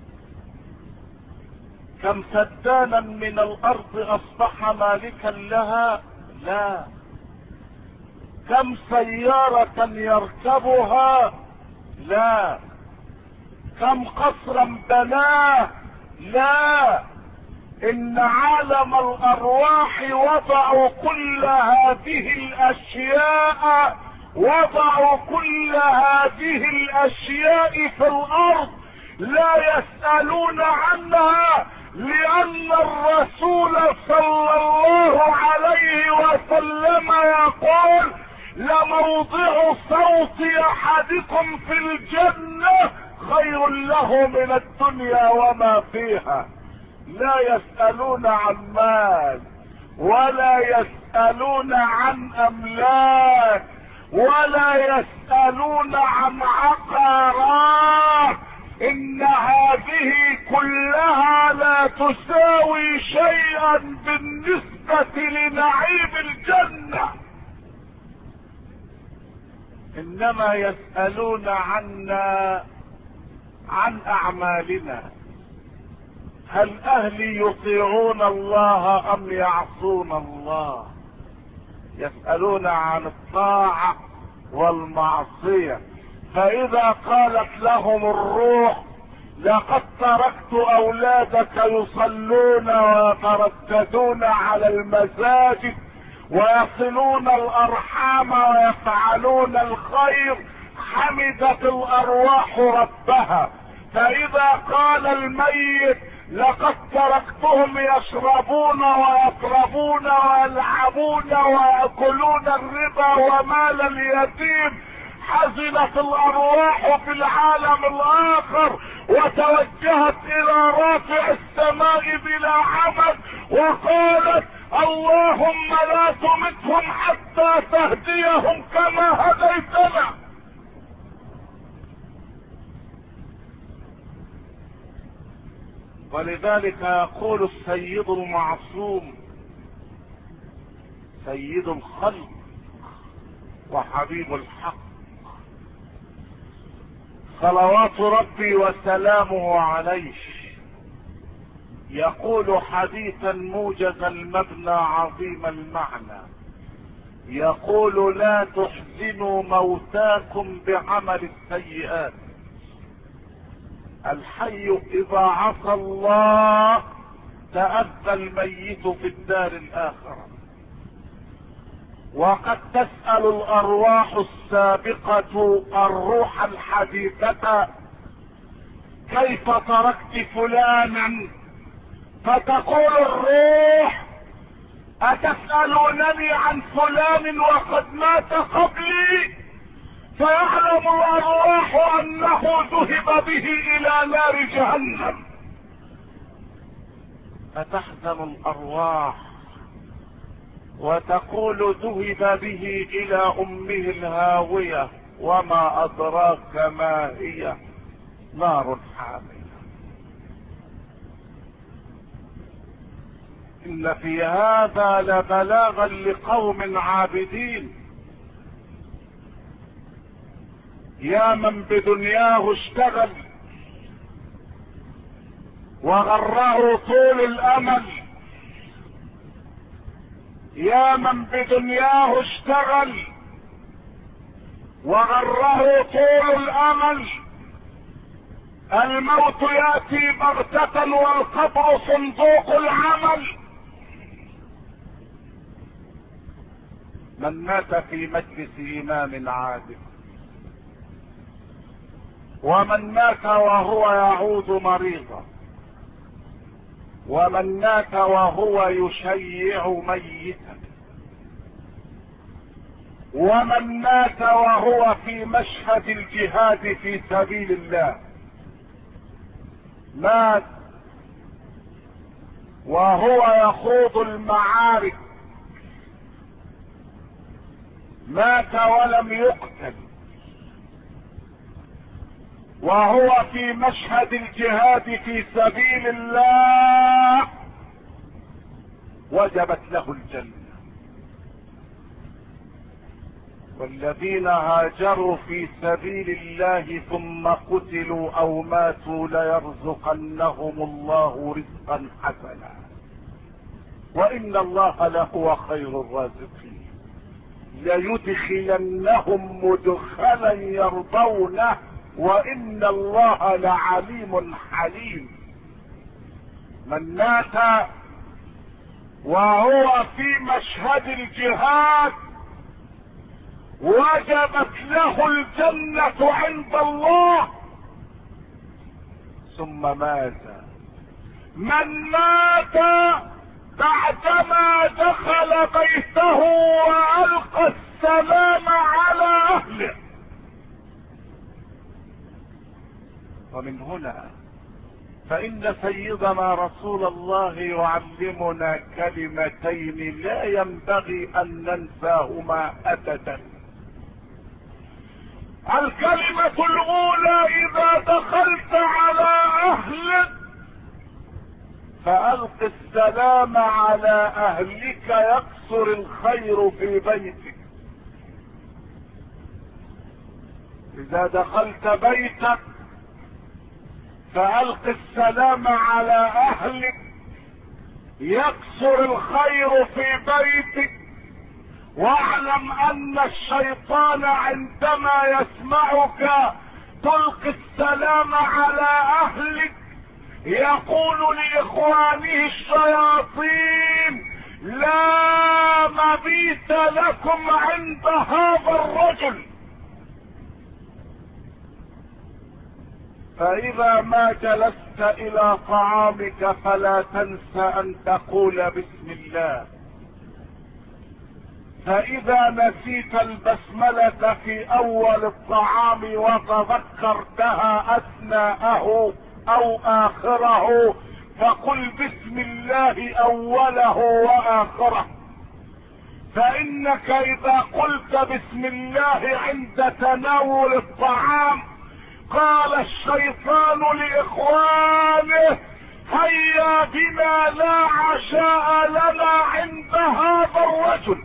كم سدانا من الارض اصبح مالكا لها؟ لا. كم سيارة يركبها؟ لا. كم قصرا بناه؟ لا. ان عالم الارواح وضعوا كل هذه الاشياء وضعوا كل هذه الاشياء في الارض لا يسألون عنها، لان الرسول صلى الله عليه وسلم يقول لموضع صوت احدكم في الجنة خير له من الدنيا وما فيها. لا يسألون عن مال، ولا يسألون عن املاك، ولا يسألون عن عقارات. ان هذه كلها لا تساوي شيئا بالنسبة لنعيم الجنة. انما يسألون عنا عن اعمالنا، هل اهلي يطيعون الله ام يعصون الله؟ يسألون عن الطاعة والمعصية. فاذا قالت لهم الروح لقد تركت اولادك يصلون ويترددون على المساجد ويصلون الارحام ويفعلون الخير، حمدت الارواح ربها. فاذا قال الميت لقد تركتهم يشربون ويطربون ويلعبون ويأكلون الربا ومال اليتيم، حزنت الارواح في العالم الاخر وتوجهت الى رافع السماء بلا عمد وقالت اللهم لا تمتهم حتى تهديهم كما هديتنا. ولذلك يقول السيد المعصوم سيد الخلق وحبيب الحق صلوات ربي وسلامه عليه، يقول حديثا موجز المبنى عظيم المعنى، يقول لا تحزنوا موتاكم بعمل السيئات، الحي اذا عصى الله تأذى الميت في الدار الاخرة. وقد تسأل الارواح السابقة الروح الحديثة كيف تركت فلانا، فتقول الروح اتسألونني عن فلان وقد مات قبلي؟ فيعلم الارواح انه ذهب به الى نار جهنم. فتحزن الارواح وتقول ذهب به الى امه الهاوية، وما ادراك ما هي، نار حامية. ان في هذا لبلاغا لقوم عابدين. يا من بدنياه اشتغل وغره طول الامل، يا من بدنياه اشتغل وغره طول الامل. الموت ياتي بغتة والقبر صندوق العمل. من مات في مجلس امام عادل، ومن مات وهو يعود مريضا، ومن مات وهو يشيع ميتا، ومن مات وهو في مشهد الجهاد في سبيل الله، مات وهو يخوض المعارك، مات ولم يقتل وهو في مشهد الجهاد في سبيل الله، وجبت له الجنة. والذين هاجروا في سبيل الله ثم قتلوا او ماتوا ليرزقنهم الله رزقا حسنا، وان الله لهو خير الرازقين. ليدخلنهم مدخلا يرضونه، وان الله لعليم حليم. من مات وهو في مشهد الجهاد وجبت له الجنة عند الله. ثم مات من مات بعدما دخل بيته وألقى السلام على أهله. ومن هنا فإن سيدنا رسول الله يعلمنا كلمتين لا ينبغي أن ننساهما أبدا. الكلمة الأولى: إذا دخلت على أهلك فألق السلام على أهلك يكثر الخير في بيتك. إذا دخلت بيتك فألق السلام على أهلك يكثر الخير في بيتك. واعلم ان الشيطان عندما يسمعك تلقي السلام على اهلك يقول لاخوانه الشياطين: لا مبيت لكم عند هذا الرجل. فاذا ما جلست الى طعامك فلا تنسى ان تقول بسم الله. فاذا نسيت البسملة في اول الطعام وتذكرتها اثناءه او اخره فقل بسم الله اوله واخره. فانك اذا قلت بسم الله عند تناول الطعام قال الشيطان لاخوانه: هيا بنا لا عشاء لنا عند هذا الرجل.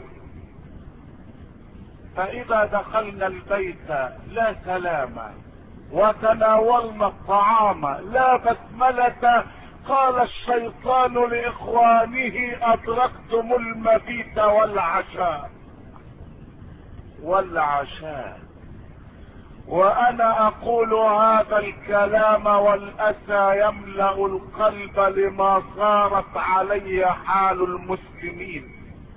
فاذا دخلنا البيت لا سلام وتناولنا الطعام لا بسملة قال الشيطان لاخوانه: ادركتم المبيت والعشاء والعشاء. وانا اقول هذا الكلام والاسى يملأ القلب لما صارت علي حال المسلمين.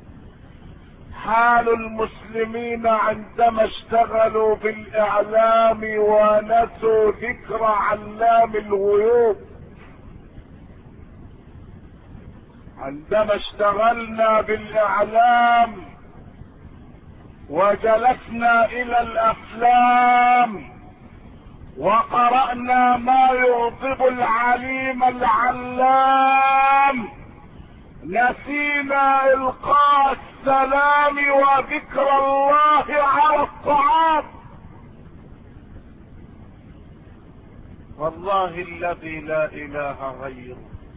حال المسلمين عندما اشتغلوا بالاعلام ونسوا ذكر علام الغيوب. عندما اشتغلنا بالاعلام وجلسنا الى الافلام وقرأنا ما يغضب العليم العلام نسينا القاء السلام وذكر الله على الطعام. والله الذي لا اله غيره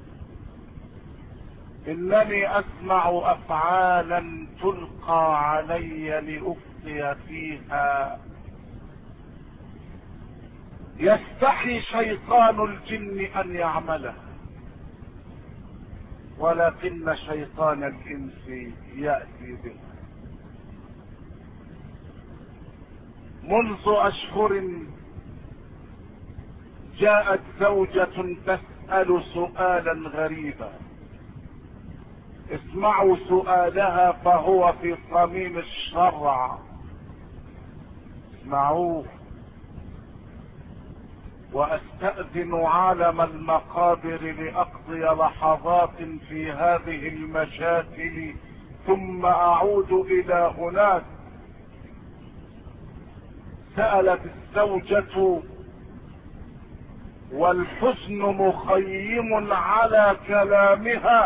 انني اسمع افعالا تلقى علي لافتي فيها يستحي شيطان الجن ان يعملها، ولكن شيطان الانس يأتي بها. منذ اشهر جاءت زوجة تسأل سؤالا غريبا. اسمعوا سؤالها فهو في صميم الشرع، اسمعوه. واستأذن عالم المقابر لأقضي لحظات في هذه المشاكل ثم اعود الى هناك. سألت الزوجة والحزن مخيم على كلامها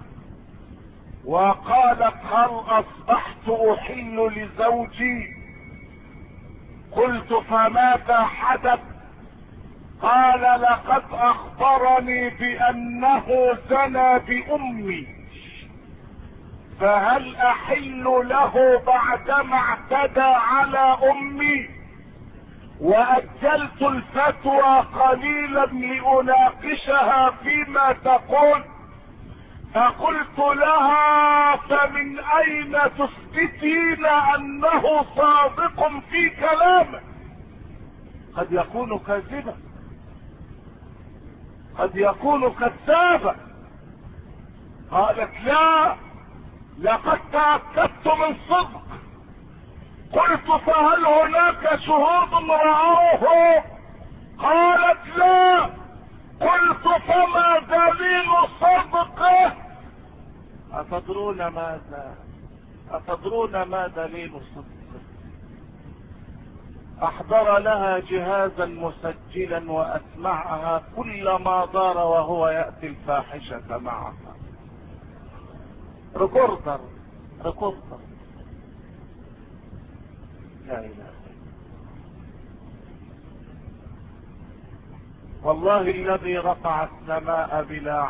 وقالت: هل اصبحت احل لزوجي؟ قلت: فماذا حدث؟ قال: لقد اخبرني بانه زنى بامي، فهل احل له بعدما اعتدى على امي؟ واجلت الفتوى قليلا لاناقشها فيما تقول، فقلت لها: فمن اين تثبتين انه صادق في كلامه؟ قد يكون كاذبا، قد يكون كذابا. قالت: لا، لقد تأكدت من صدق. قلت: فهل هناك شهود رأوه؟ قالت: لا. قلت: فما دليل صدقه؟ أتدرون ماذا أتدرون ما دليل صدقه؟ احضر لها جهازا مسجلا واسمعها كل ما دار وهو يأتي الفاحشة معها. ريكوردر ريكوردر لا اله. والله الذي رفع السماء بلا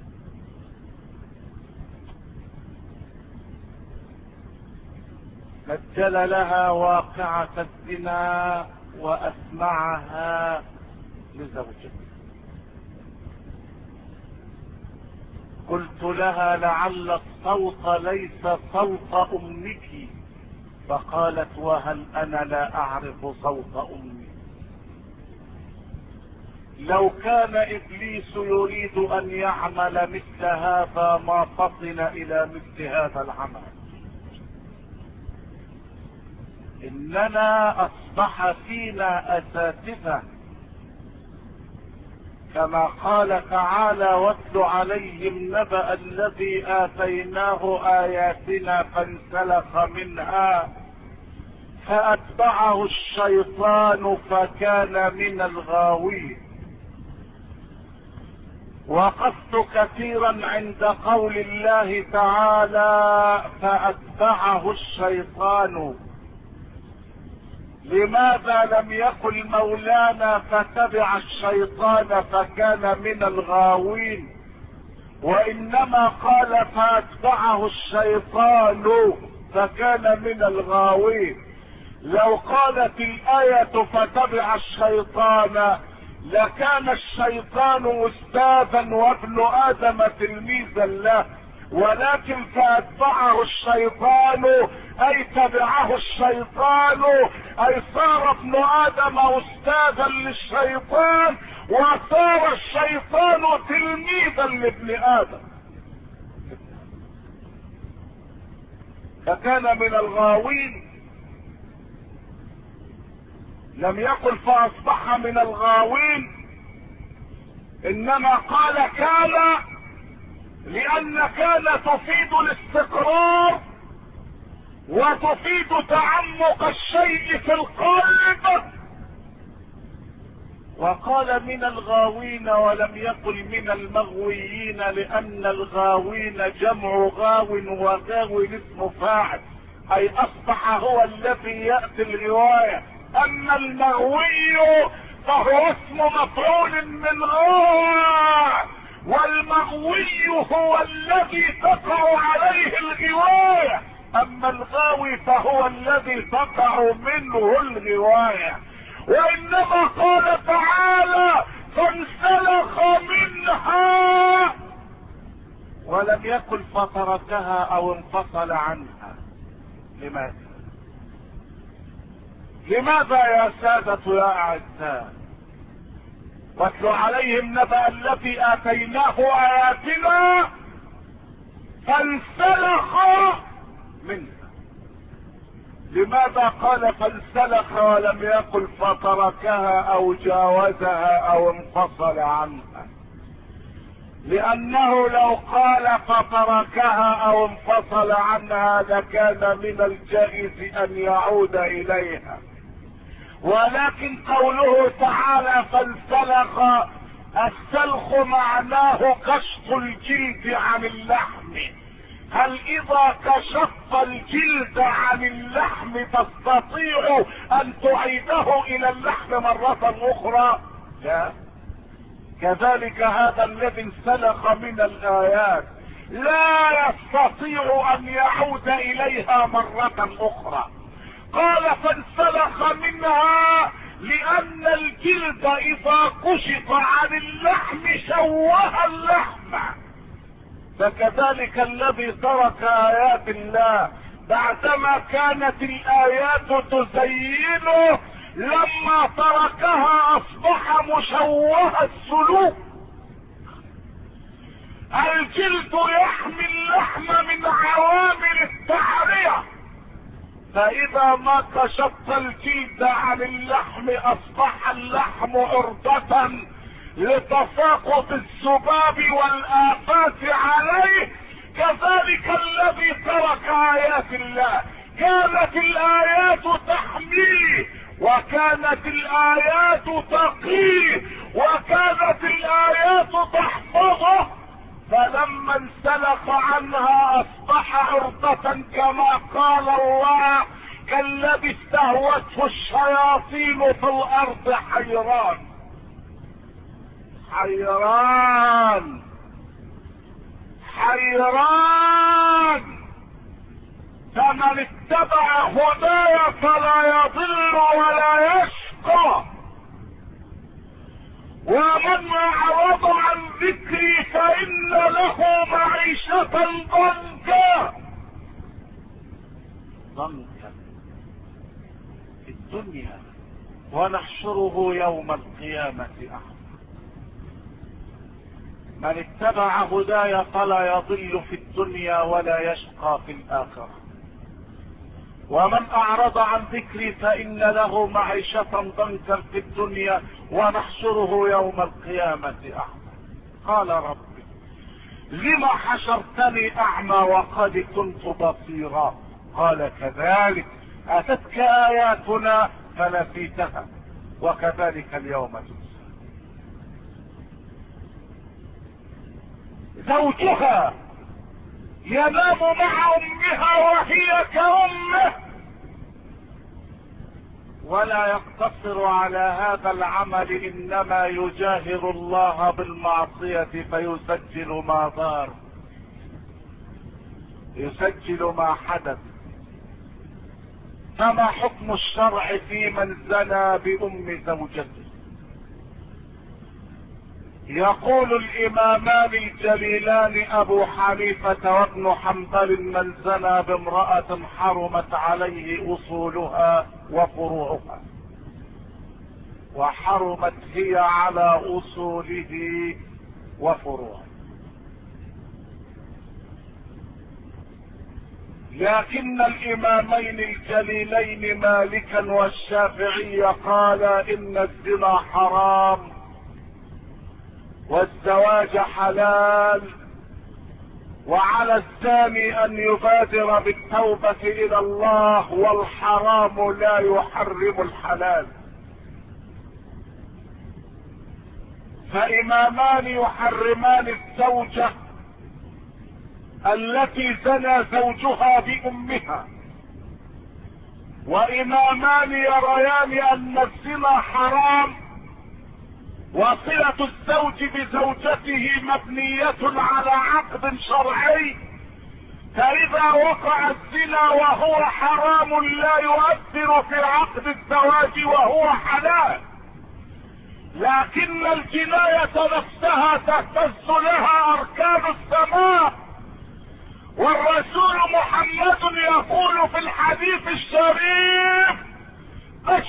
سجل لها واقعة الزنا واسمعها لزوجها. قلت لها: لعل الصوت ليس صوت امك. فقالت: وهل انا لا اعرف صوت امي؟ لو كان ابليس يريد ان يعمل مثل هذا ما فطن الى مثل هذا العمل. اننا اصبح فينا اساتذة، كما قال تعالى: واتل عليهم نبأ الذي آتيناه آياتنا فانسلخ منها فأتبعه الشيطان فكان من الغاوين. وقفت كثيرا عند قول الله تعالى: فأتبعه الشيطان. لماذا لم يقل مولانا فتبع الشيطان فكان من الغاوين، وانما قال فاتبعه الشيطان فكان من الغاوين؟ لو قالت الآية فتبع الشيطان لكان الشيطان استاذا وابن ادم تلميذا له، ولكن فاتبعه الشيطان اي تبعه الشيطان اي صار ابن ادم استاذا للشيطان وصار الشيطان تلميذا لابن ادم، فكان من الغاوين. لم يقل فاصبح من الغاوين، انما قال كان، لان كان تفيد الاستقرار وتفيد تعمق الشيء في القلب. وقال من الغاوين ولم يقل من المغويين، لان الغاوين جمع غاو، وغاو اسم فاعل اي اصبح هو الذي يأتي الرواية. اما المغوي فهو اسم مفعول من غاو، والمغوي هو الذي تقع عليه الغواية، اما الغاوي فهو الذي تقع منه الغواية. وانما قال تعالى فانسلخ منها، ولم يقل فتركها او انفصل عنها. لماذا؟ لماذا يا سادة يا اعزاء؟ واتل عليهم نبأ الذي اتيناه اياتنا فانسلخ منها. لماذا قال فانسلخ ولم يقل فتركها او جاوزها او انفصل عنها؟ لانه لو قال فتركها او انفصل عنها لكان من الجائز ان يعود اليها، ولكن قوله تعالى فانسلخ، السلخ معناه كشف الجلد عن اللحم. هل اذا كشفت الجلد عن اللحم تستطيع ان تعيده الى اللحم مرة اخرى؟ لا. كذلك هذا الذي انسلخ من الايات لا يستطيع ان يعود اليها مرة اخرى. قال فانسلخ منها لان الجلد اذا كشف عن اللحم شوه اللحم. فكذلك الذي ترك ايات الله بعدما كانت الايات تزينه، لما تركها اصبح مشوه السلوك. الجلد يحمي اللحم من عوامل التعرية، فاذا ما كشفت الجلد عن اللحم اصبح اللحم عرضة لتساقط الذباب والآفات عليه. كذلك الذي ترك آيات الله، كانت الآيات تحميه، وكانت الآيات تقيه، وكانت الآيات تحفظه، فلما انسلخ عنها اصبح عرضة كما قال الله كالذي استهوته الشياطين في الارض حيران. حيران حيران فمن اتبع هداي فلا يضل ولا يشقى، ومن اعرض عن ذكري فان له معيشة ضنكا. ضنكا في الدنيا ونحشره يوم القيامة اعمى. من اتبع هداي فلا يضل في الدنيا ولا يشقى في الاخرة، ومن اعرض عن ذكري فان له معيشة ضنكا في الدنيا ونحشره يوم القيامة اعمى. قال ربي لم حشرتني اعمى وقد كنت بصيرا؟ قال كذلك اتتك اياتنا فنسيتها وكذلك اليوم تنسى. زوجها ينام مع امها وهي كأمه، ولا يقتصر على هذا العمل، انما يجاهر الله بالمعصية فيسجل ما دار، يسجل ما حدث. فما حكم الشرع في من زنى بأم زوجته؟ يقول الامامان الجليلان ابو حنيفة وابن حنبل من زنى بامرأة حرمت عليه اصولها وفروعها، وحرمت هي على اصوله وفروعه. لكن الامامين الجليلين مالكا والشافعي قال ان الزنا حرام والزواج حلال، وعلى الزاني ان يبادر بالتوبة الى الله، والحرام لا يحرم الحلال. فامامان يحرمان الزوجة التي زنى زوجها بامها، وامامان يريان ان الزنا حرام، وصلة الزوج بزوجته مبنية على عقد شرعي، فاذا وقع الزنا وهو حرام لا يؤثر في عقد الزواج وهو حلال، لكن الجناية نفسها تهتز لها اركان السماء. والرسول محمد يقول في الحديث الشريف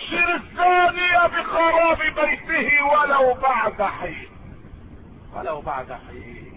بخراب بيته ولو بعد حين، ولو بعد حين.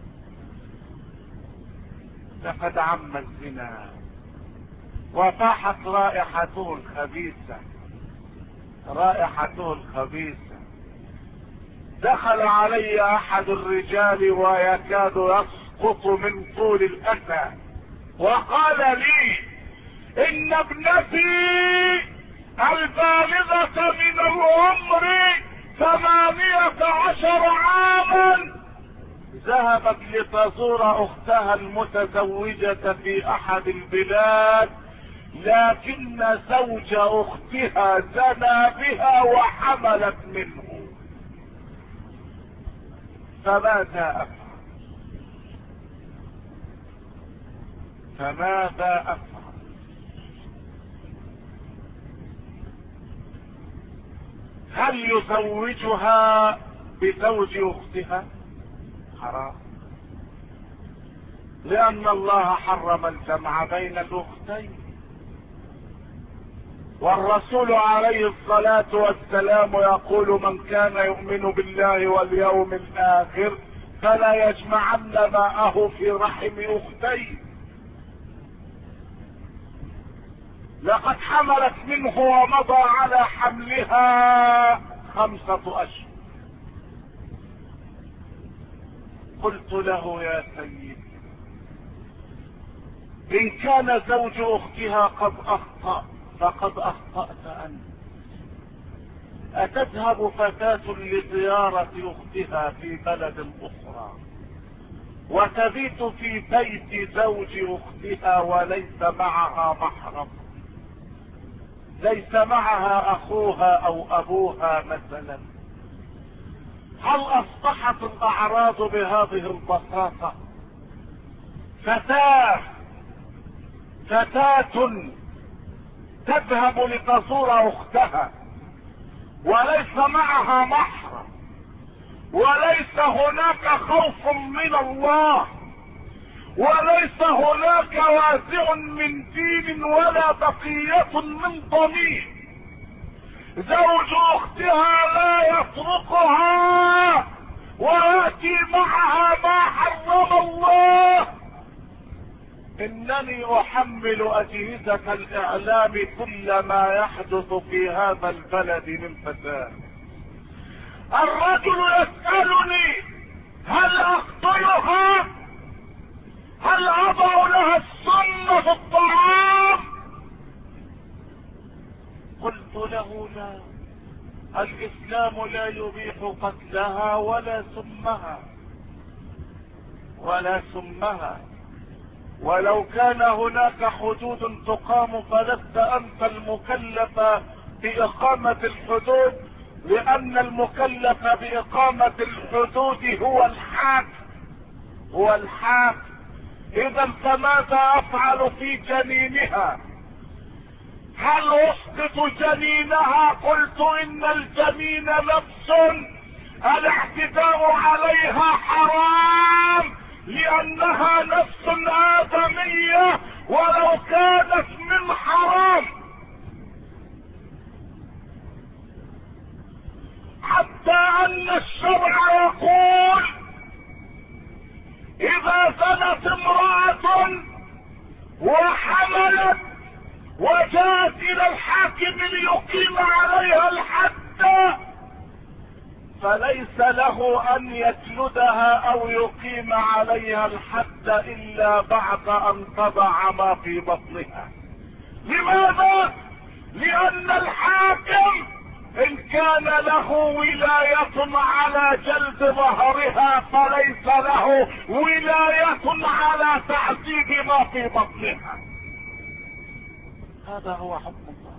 لقد عم الزنا وفاحت رائحته الخبيثة، رائحته الخبيثة. دخل علي احد الرجال ويكاد يسقط من طول الاسى، وقال لي ان ابنتي البالغة من العمر ثمانية عشر عاما ذهبت لتزور اختها المتزوجة في احد البلاد، لكن زوج اختها زنى بها وحملت منه. فماذا افعل؟ فماذا افعل؟ هل يزوجها بزوج اختها؟ حرام، لان الله حرم الجمع بين الاختين، والرسول عليه الصلاة والسلام يقول من كان يؤمن بالله واليوم الاخر فلا يجمعن ماءه في رحم اختيه. لقد حملت منه ومضى على حملها خمسة اشهر. قلت له يا سيدي ان كان زوج اختها قد اخطأ فقد اخطأت انت. اتذهب فتاة لزيارة اختها في بلد اخرى وتبيت في بيت زوج اختها وليس معها محرم، ليس معها اخوها او ابوها مثلا؟ هل اصبحت الاعراض بهذه البساطة؟ فتاة فتاة تذهب لتزور اختها وليس معها محرم، وليس هناك خوف من الله، وليس هناك وازع من دين ولا بقية من ضمير. زوج اختها لا يتركها ويأتي معها ما حرم الله. انني احمل اجهزة الاعلام كل ما يحدث في هذا البلد من فساد. الرجل يسألني هل اقتلها؟ هل اضع لها السم في الطعام؟ قلت له لا، الاسلام لا يبيح قتلها ولا سمها ولا سمها. ولو كان هناك حدود تقام فلست انت المكلف باقامة الحدود، لان المكلف باقامة الحدود هو الحاكم، هو الحاكم. اذا فماذا افعل في جنينها؟ هل اسقط جنينها؟ قلت ان الجنين نفس، الاعتداء عليها حرام لانها نفس ادمية ولو كانت من حرام. حتى ان الشرع يقول اذا زنت امرأة وحملت وجاءت الى الحاكم ليقيم عليها الحد فليس له ان يجلدها او يقيم عليها الحد الا بعد ان تضع ما في بطنها. لماذا؟ لان الحاكم ان كان له ولاية على جلد ظهرها فليس له ولاية على تعذيب ما في بطنها. هذا هو حكم الله.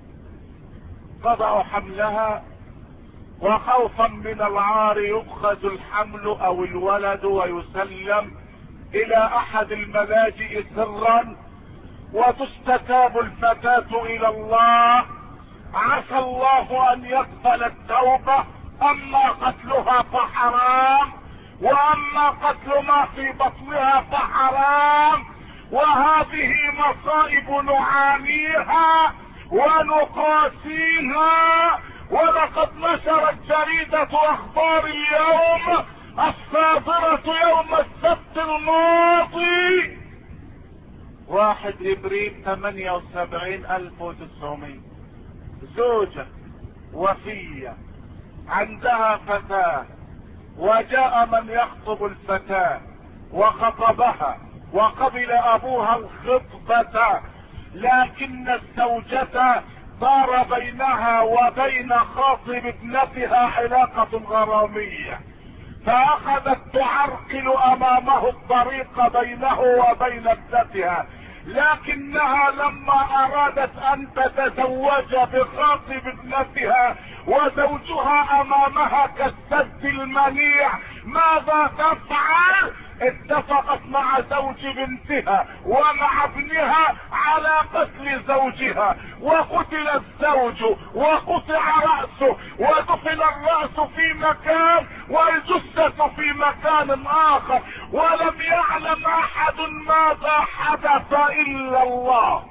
تضع حملها وخوفا من العار يؤخذ الحمل او الولد ويسلم الى احد الملاجئ سرا وتستتاب الفتاة الى الله، عسى الله ان يقبل التوبة. اما قتلها فحرام، واما قتل ما في بطنها فحرام، وهذه مصائب نعانيها ونقاسيها ولقد نشرت جريدة اخبار اليوم الصادرة يوم السبت الماضي واحد ابريل ثمانية وسبعين الف وتسعمائة، زوجة وفية عندها فتاة، وجاء من يخطب الفتاة وخطبها وقبل ابوها الخطبة، لكن الزوجة دار بينها وبين خاطب ابنتها علاقة غرامية، فاخذت تعرقل امامه الطريق بينه وبين ابنتها، لكنها لما ارادت ان تتزوج بخاطب ابنتها وزوجها امامها كالسد المنيع، ماذا تفعل؟ اتفقت مع زوج بنتها ومع ابنها على قتل زوجها، وقتل الزوج وقطع رأسه ودفن الرأس في مكان والجثة في مكان اخر، ولم يعلم احد ماذا حدث الا الله.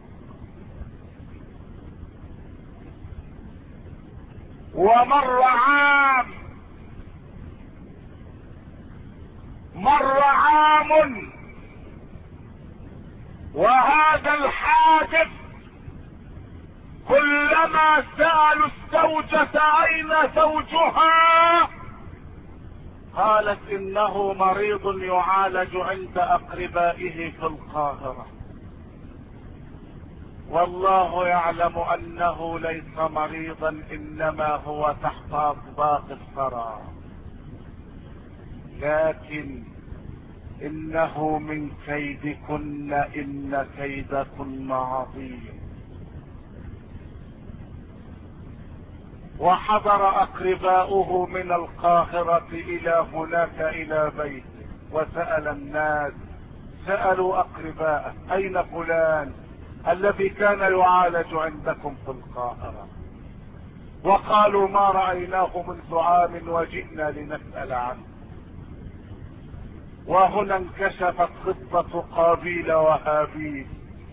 ومر عام، مر عام، وهذا الحادث كلما سألوا الزوجة اين زوجها قالت انه مريض يعالج عند اقربائه في القاهرة، والله يعلم انه ليس مريضا انما هو تحت اطباق الثرى، لكن انه من كيدكن ان كيدكن عظيم. وحضر اقرباؤه من القاهرة الى هناك الى بيته وسأل الناس، سألوا اقرباءه اين فلان الذي كان يعالج عندكم في القاهرة، وقالوا ما رأيناه منذ عام وجئنا لنسأل عنه. وهنا انكشفت خطة قابيل وهابيل،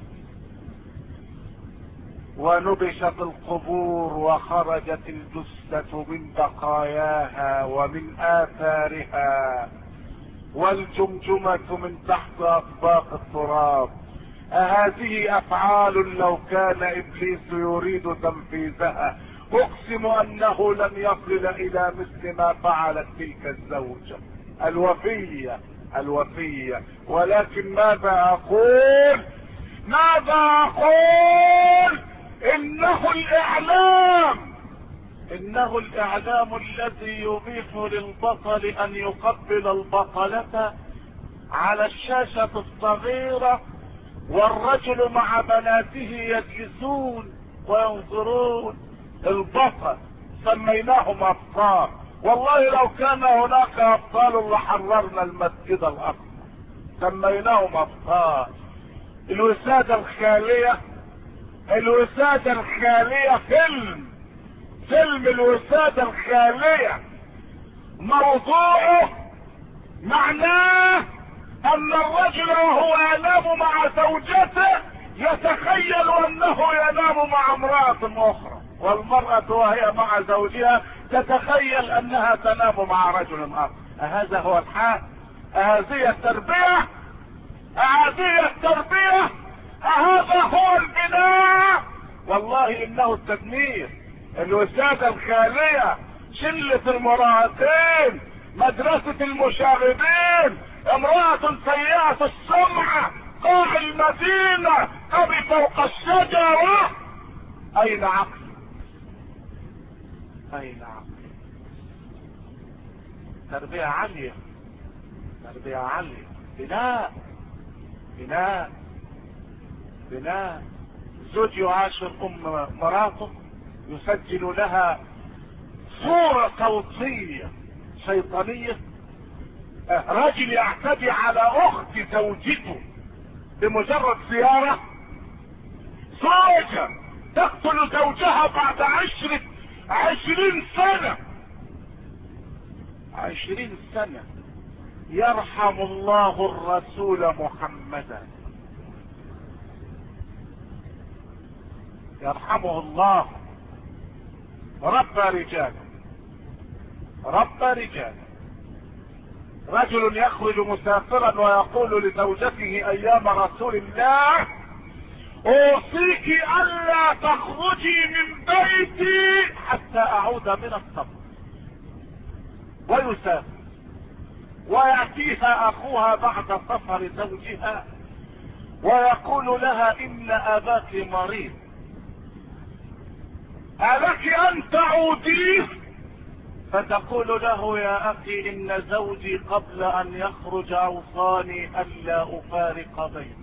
ونبشت القبور وخرجت الجثة من بقاياها ومن آثارها، والجمجمة من تحت أطباق التراب. أهذه أفعال لو كان إبليس يريد تنفيذها أقسم أنه لن يصل إلى مثل ما فعلت تلك الزوجة الوفية الوفية. ولكن ماذا أقول؟ ماذا أقول؟ إنه الإعلام، إنه الإعلام الذي يبيح للبطل أن يقبل البطلة على الشاشة الصغيرة، والرجل مع بناته يجلسون وينظرون. البطل سميناهم أبطال، والله لو كان هناك أبطال لحررنا المسجد الأقصى. سميناهم أبطال. الوسادة الخالية، الوسادة الخالية فيلم فيلم الوسادة الخالية موضوعه معناه ان الرجل وهو ينام مع زوجته يتخيل انه ينام مع امرأة اخرى، والمرأة وهي مع زوجها تتخيل انها تنام مع رجل اخر. أهذا هو الحال؟ أهذه التربية؟ أهذه التربية؟ أهذا هو البناء؟ والله انه التدمير. الوسادة الخالية، شلة المراهقين، مدرسة المشاغبين، امرأة سيئة السمعة، قاع المدينة، أبي فوق الشجرة. أين عقل؟ أين عقل؟ تربية عالية، تربية عالية، بناء بناء بناء. زوج يعاشر ام مراته، يسجل لها صورة صوتية شيطانية. رجل يعتدي على اخت زوجته بمجرد زيارة. زوجة تقتل زوجها بعد عشرة عشرين سنة عشرين سنة. يرحم الله الرسول محمدا، يرحمه الله. ربى رجالا ربى رجالا. رجل يخرج مسافرا ويقول لزوجته ايام رسول الله: اوصيك الا تخرجي من بيتي حتى اعود من السفر. ويسافر ويأتيها اخوها بعد سفر زوجها ويقول لها: ان اباك مريض، ألك أن تعوديه؟ فتقول له: يا أخي إن زوجي قبل أن يخرج أوصاني ألا أفارق بيتي،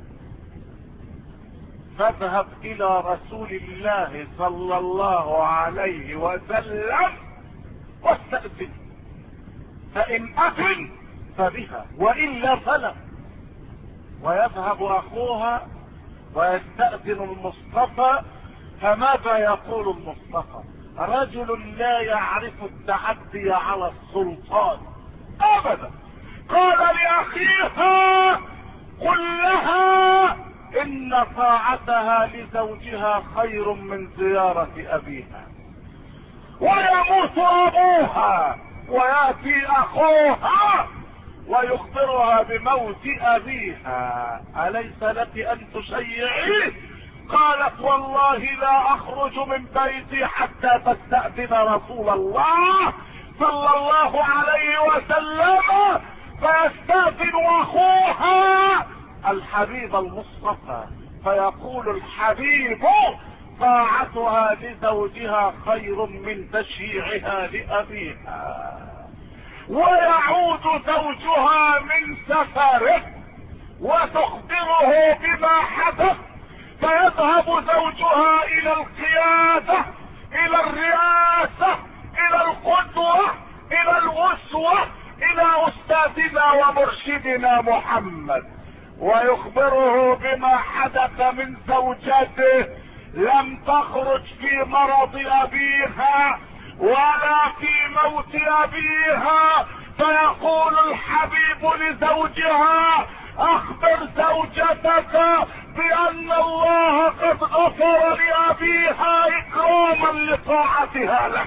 فاذهب إلى رسول الله صلى الله عليه وسلم واستأذن، فإن أذن فبها وإلا فلا. ويذهب أخوها ويستأذن المصطفى. فماذا يقول المصطفى؟ رجل لا يعرف التعدي على السلطان ابدا. قال لاخيها: قل لها ان طاعتها لزوجها خير من زيارة ابيها. ويموت ابوها وياتي اخوها ويخبرها بموت ابيها. اليس لك ان تشيعيه؟ قالت: والله لا اخرج من بيتي حتى تستأذن رسول الله صلى الله عليه وسلم. فيستأذن اخوها الحبيب المصطفى، فيقول الحبيب: طاعتها لزوجها خير من تشييعها لأبيها. ويعود زوجها من سفره وتخبره بما حدث، فيذهب زوجها الى القيادة، الى الرئاسة، الى القدوة، الى الاسوة، الى استاذنا ومرشدنا محمد، ويخبره بما حدث من زوجته. لم تخرج في مرض ابيها ولا في موت ابيها. فيقول الحبيب لزوجها: اخبر زوجتك بان الله قد غفر لابيها اكراما لطاعتها له،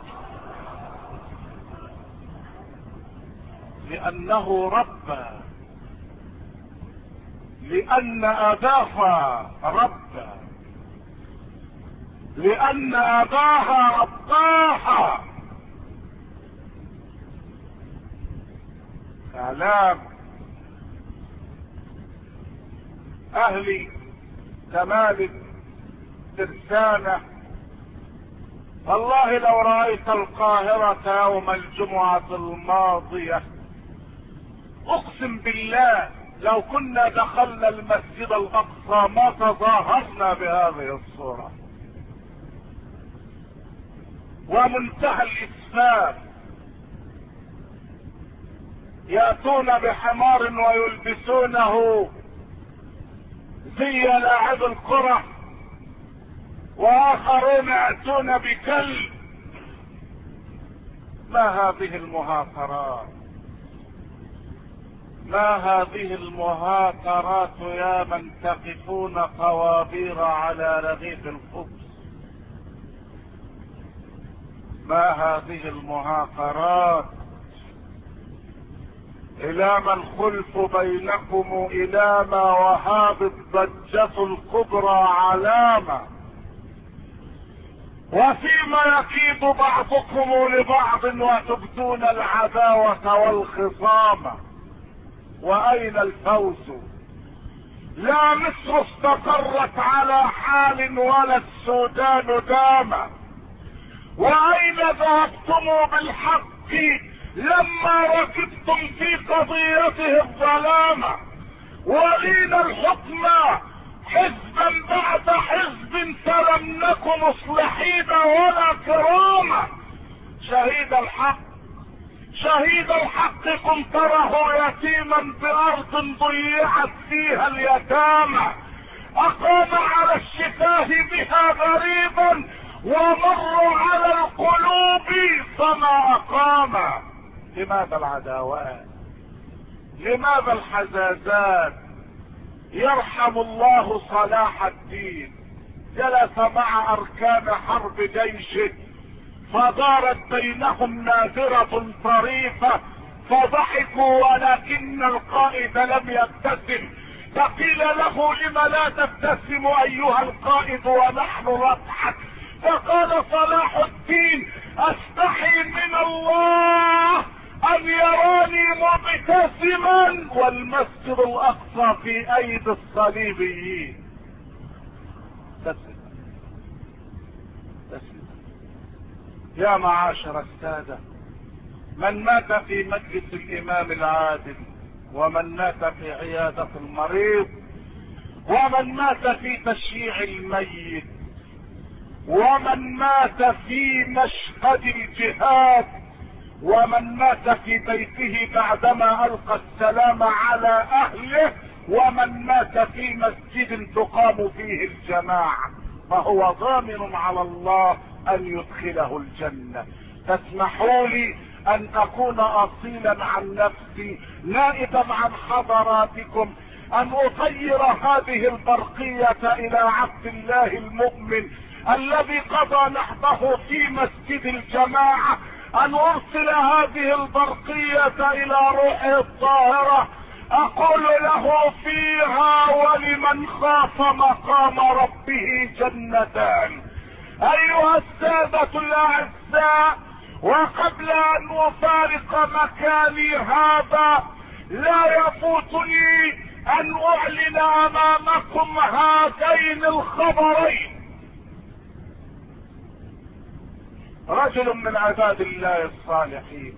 لانه ربى، لان اباها ربى، لان اباها رباها. كلام اهلي زمالك ترسانة. والله لو رأيت القاهرة يوم الجمعة الماضية اقسم بالله لو كنا دخلنا المسجد الاقصى ما تظاهرنا بهذه الصورة. ومنتهى الاسفاف، يأتون بحمار ويلبسونه زي لاعب الكرة، واخرون يأتون بكلب. ما هذه المهاترات؟ ما هذه المهاترات يا من تقفون طوابير على رغيف الخبز؟ ما هذه المهاترات؟ الى ما الخلف بينكم الى ما وهاب الضجة الكبرى علامة، وفيما يكيد بعضكم لبعض وتبدون العداوة والخصامة. واين الفوز؟ لا مصر استقرت على حال ولا السودان دام. واين ذهبتم بالحق لما ركبتم في قضيته الظلامة؟ ولين الحكم حزبا بعد حزب فلم نكن مصلحين ولا كرامة. شهيد الحق شهيد الحق كنت تره يتيما بارض ضيعت فيها اليتامى، اقام على الشفاه بها غريبا ومر على القلوب فما اقام. لماذا العداوات؟ لماذا الحزازات؟ يرحم الله صلاح الدين، جلس مع اركان حرب جيشه فدارت بينهم نادرة طريفة فضحكوا ولكن القائد لم يبتسم، فقيل له لم لا تبتسم ايها القائد ونحن نضحك؟ فقال صلاح الدين استحي من الله ان يراني مبتسما والمسجد الاقصى في ايدي الصليبيين. تسلم تسلم. يا معاشر السادة، من مات في مجلس الامام العادل، ومن مات في عيادة المريض، ومن مات في تشييع الميت، ومن مات في مشهد الجهاد، ومن مات في بيته بعدما القى السلام على اهله، ومن مات في مسجد تقام فيه الجماعة، فهو ضامن على الله ان يدخله الجنة. تسمحوا لي ان اكون اصيلا عن نفسي نائبا عن حضراتكم ان اطير هذه البرقية الى عبد الله المؤمن الذي قضى نحبه في مسجد الجماعة، ان ارسل هذه البرقية الى روحه الطاهرة اقول له فيها ولمن خاف مقام ربه جنتان. ايها السادة الاعزاء، وقبل ان افارق مكاني هذا لا يفوتني ان اعلن امامكم هذين الخبرين. رجل من عباد الله الصالحين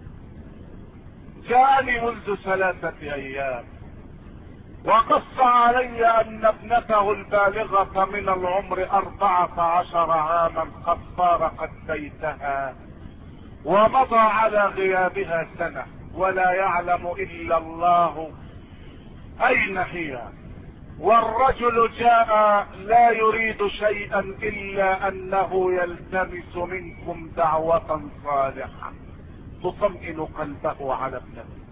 جاءني منذ ثلاثة ايام وقص علي ان ابنته البالغة من العمر اربعة عشر عاما قد فارقت بيتها ومضى على غيابها سنة ولا يعلم الا الله اين هي، والرجل جاء لا يريد شيئا الا انه يلتمس منكم دعوة صالحة تطمئن قلبه على ابنته.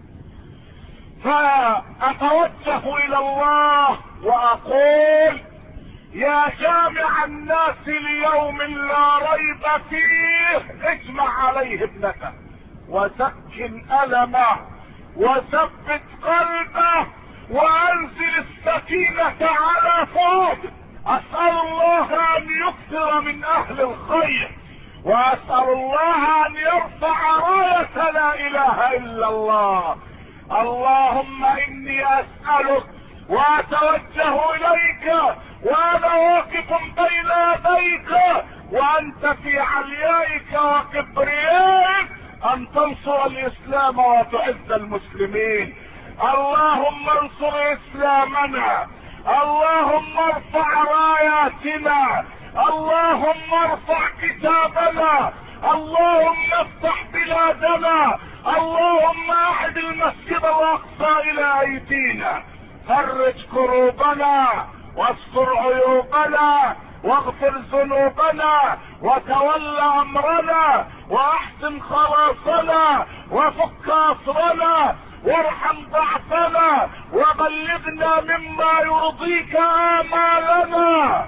فاتوجه الى الله واقول يا جامع الناس ليوم لا ريب فيه اجمع عليه ابنته وسكن ألمه وثبت قلبه وانزل السكينة على فوق. اسأل الله ان يكثر من اهل الخير، واسأل الله ان يرفع راية لا اله الا الله. اللهم اني اسألك واتوجه اليك وانا واقف بين يديك وانت في عليائك وكبريائك ان تنصر الاسلام وتعز المسلمين. اللهم انصر اسلامنا، اللهم ارفع راياتنا، اللهم ارفع كتابنا، اللهم افتح بلادنا، اللهم اعد المسجد الاقصى الى ايدينا، فرج كروبنا واستر عيوبنا واغفر ذنوبنا وتول امرنا واحسن خلاصنا وفك اسرنا وارحم ضعفنا وبلغنا مما يرضيك آمالنا.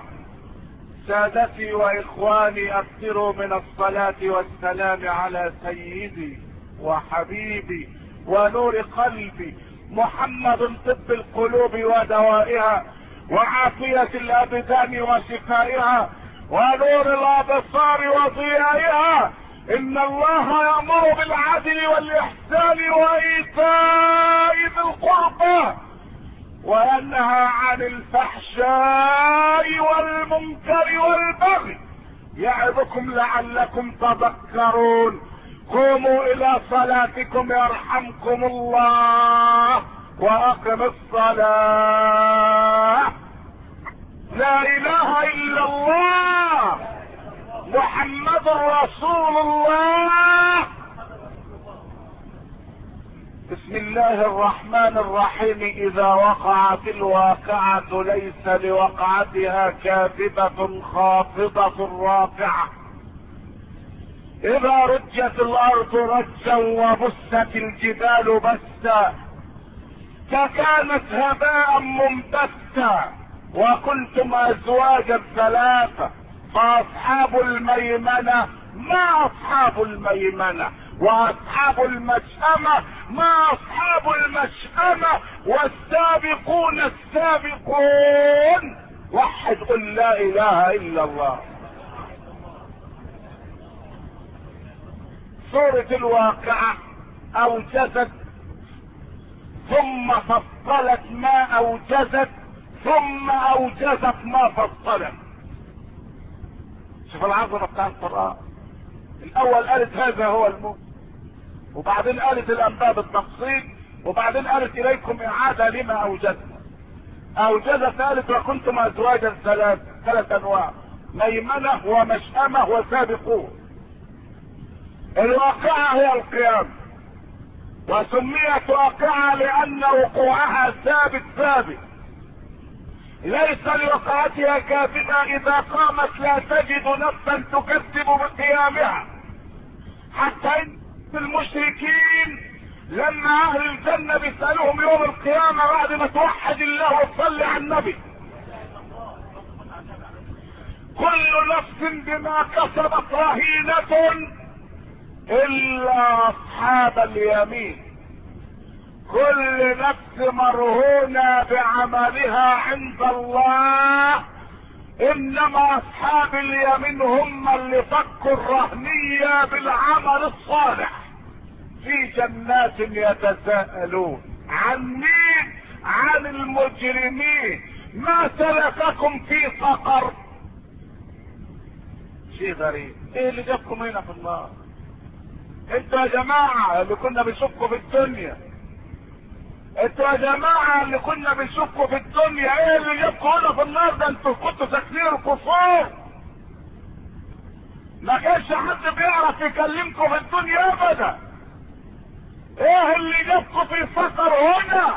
سادتي واخواني، اكثروا من الصلاة والسلام على سيدي وحبيبي ونور قلبي محمد طب القلوب ودوائها وعافية الابدان وشفائها ونور الابصار وضيائها. ان الله يأمر بالعدل والاحسان وايتاء ذي القربى وينهى عن الفحشاء والمنكر والبغي يعظكم لعلكم تذكرون. قوموا الى صلاتكم يرحمكم الله واقم الصلاة. لا اله الا الله محمد رسول الله. بسم الله الرحمن الرحيم. اذا وقعت الواقعة ليس لوقعتها كاذبة خافضة رافعة. اذا رجت الارض رجا وبست الجبال بسا فكانت هباء منبثا وكنتم ازواجا ثلاثة فاصحاب الميمنة ما اصحاب الميمنة، واصحاب المشأمة ما اصحاب المشأمة، والسابقون السابقون. وحد قل لا اله الا الله. سورة الواقعة اوجزت ثم فصلت ما اوجزت ثم اوجزت ما فصلت. شوف العظمة بتاع القرآن. الاول قالت هذا هو الموت، وبعدين قالت الانباء بالتفصيل، وبعدين قالت اليكم اعادة لما اوجدنا. اوجدت قالت وكنتم ازواجا ثلاث ثلاث انواع، ميمنة ومشأمة وسابقون. الواقعة هي القيامة، وسميت واقعة لان وقوعها ثابت ثابت، ليس لوقعتها كاذبة، اذا قامت لا تجد نفسا تكذب بقيامها. حتى ان المشركين لما اهل الجنة بيسألوهم يوم القيامة بعد ما توحد الله وتصلي على النبي، كل نفس بما كسبت رهينة الا اصحاب اليمين. كل نفس مرهونة بعملها عند الله، انما اصحاب اليمين هم اللي فكوا الرهنية بالعمل الصالح. في جنات يتساءلون عن مين؟ عن المجرمين. ما سلككم في سقر؟ شيء غريب. ايه اللي جابكم هنا في النار؟ انتوا يا جماعة اللي كنا بنشكوا في الدنيا، انتوا يا جماعة اللي كنا بنشكوا في الدنيا، ايه اللي جابكم هنا في النار؟ ده انتوا كنتوا ساكنين القصور، ما كانش حد بيعرف يكلمكم في الدنيا ابدا. ايه اللي جابكم في سقر هنا؟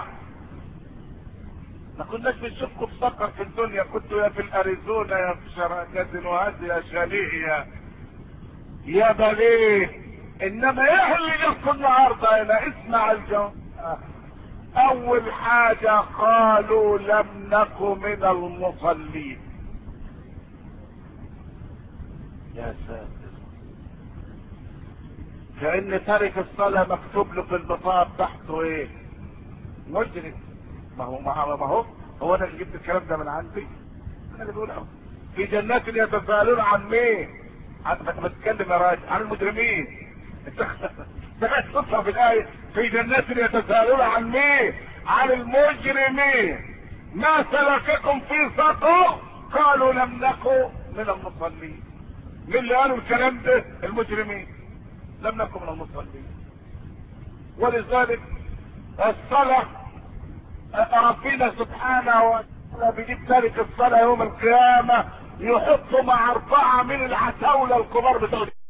ما كناش بنشوفكم في سقر في الدنيا، كنتوا يا في الاريزونا يا في شراكات وهذه يا شاليه يا يا بليه. انما ايه اللي جابكم النهارده هنا؟ اسمع الجواب. اول حاجة قالوا لم نك من المصلين. يا ساتر، كأن تارك الصلاة مكتوب له في البطاقة بتاعته ايه؟ مجرم. ما هو ما هو ما هو هو انا اللي جبت الكلام ده من عندي؟ انا اللي بقوله. في جنات يتساءلون عن مين؟ عن ما تتكلم يا راجل عن المجرمين. سمعت قصة في الآية في جنات يتساءلون عن مين؟ عن المجرمين. ما سلككم في سقر؟ قالوا لم نكن من المصلين. مين اللي قالوا الكلام ده؟ المجرمين. لم نكن من المصلين. ولذلك الصلاة ربنا سبحانه وتعالى بيجيب تارك الصلاة يوم القيامة يحط مع أربعة من العتاولة الكبار بتوع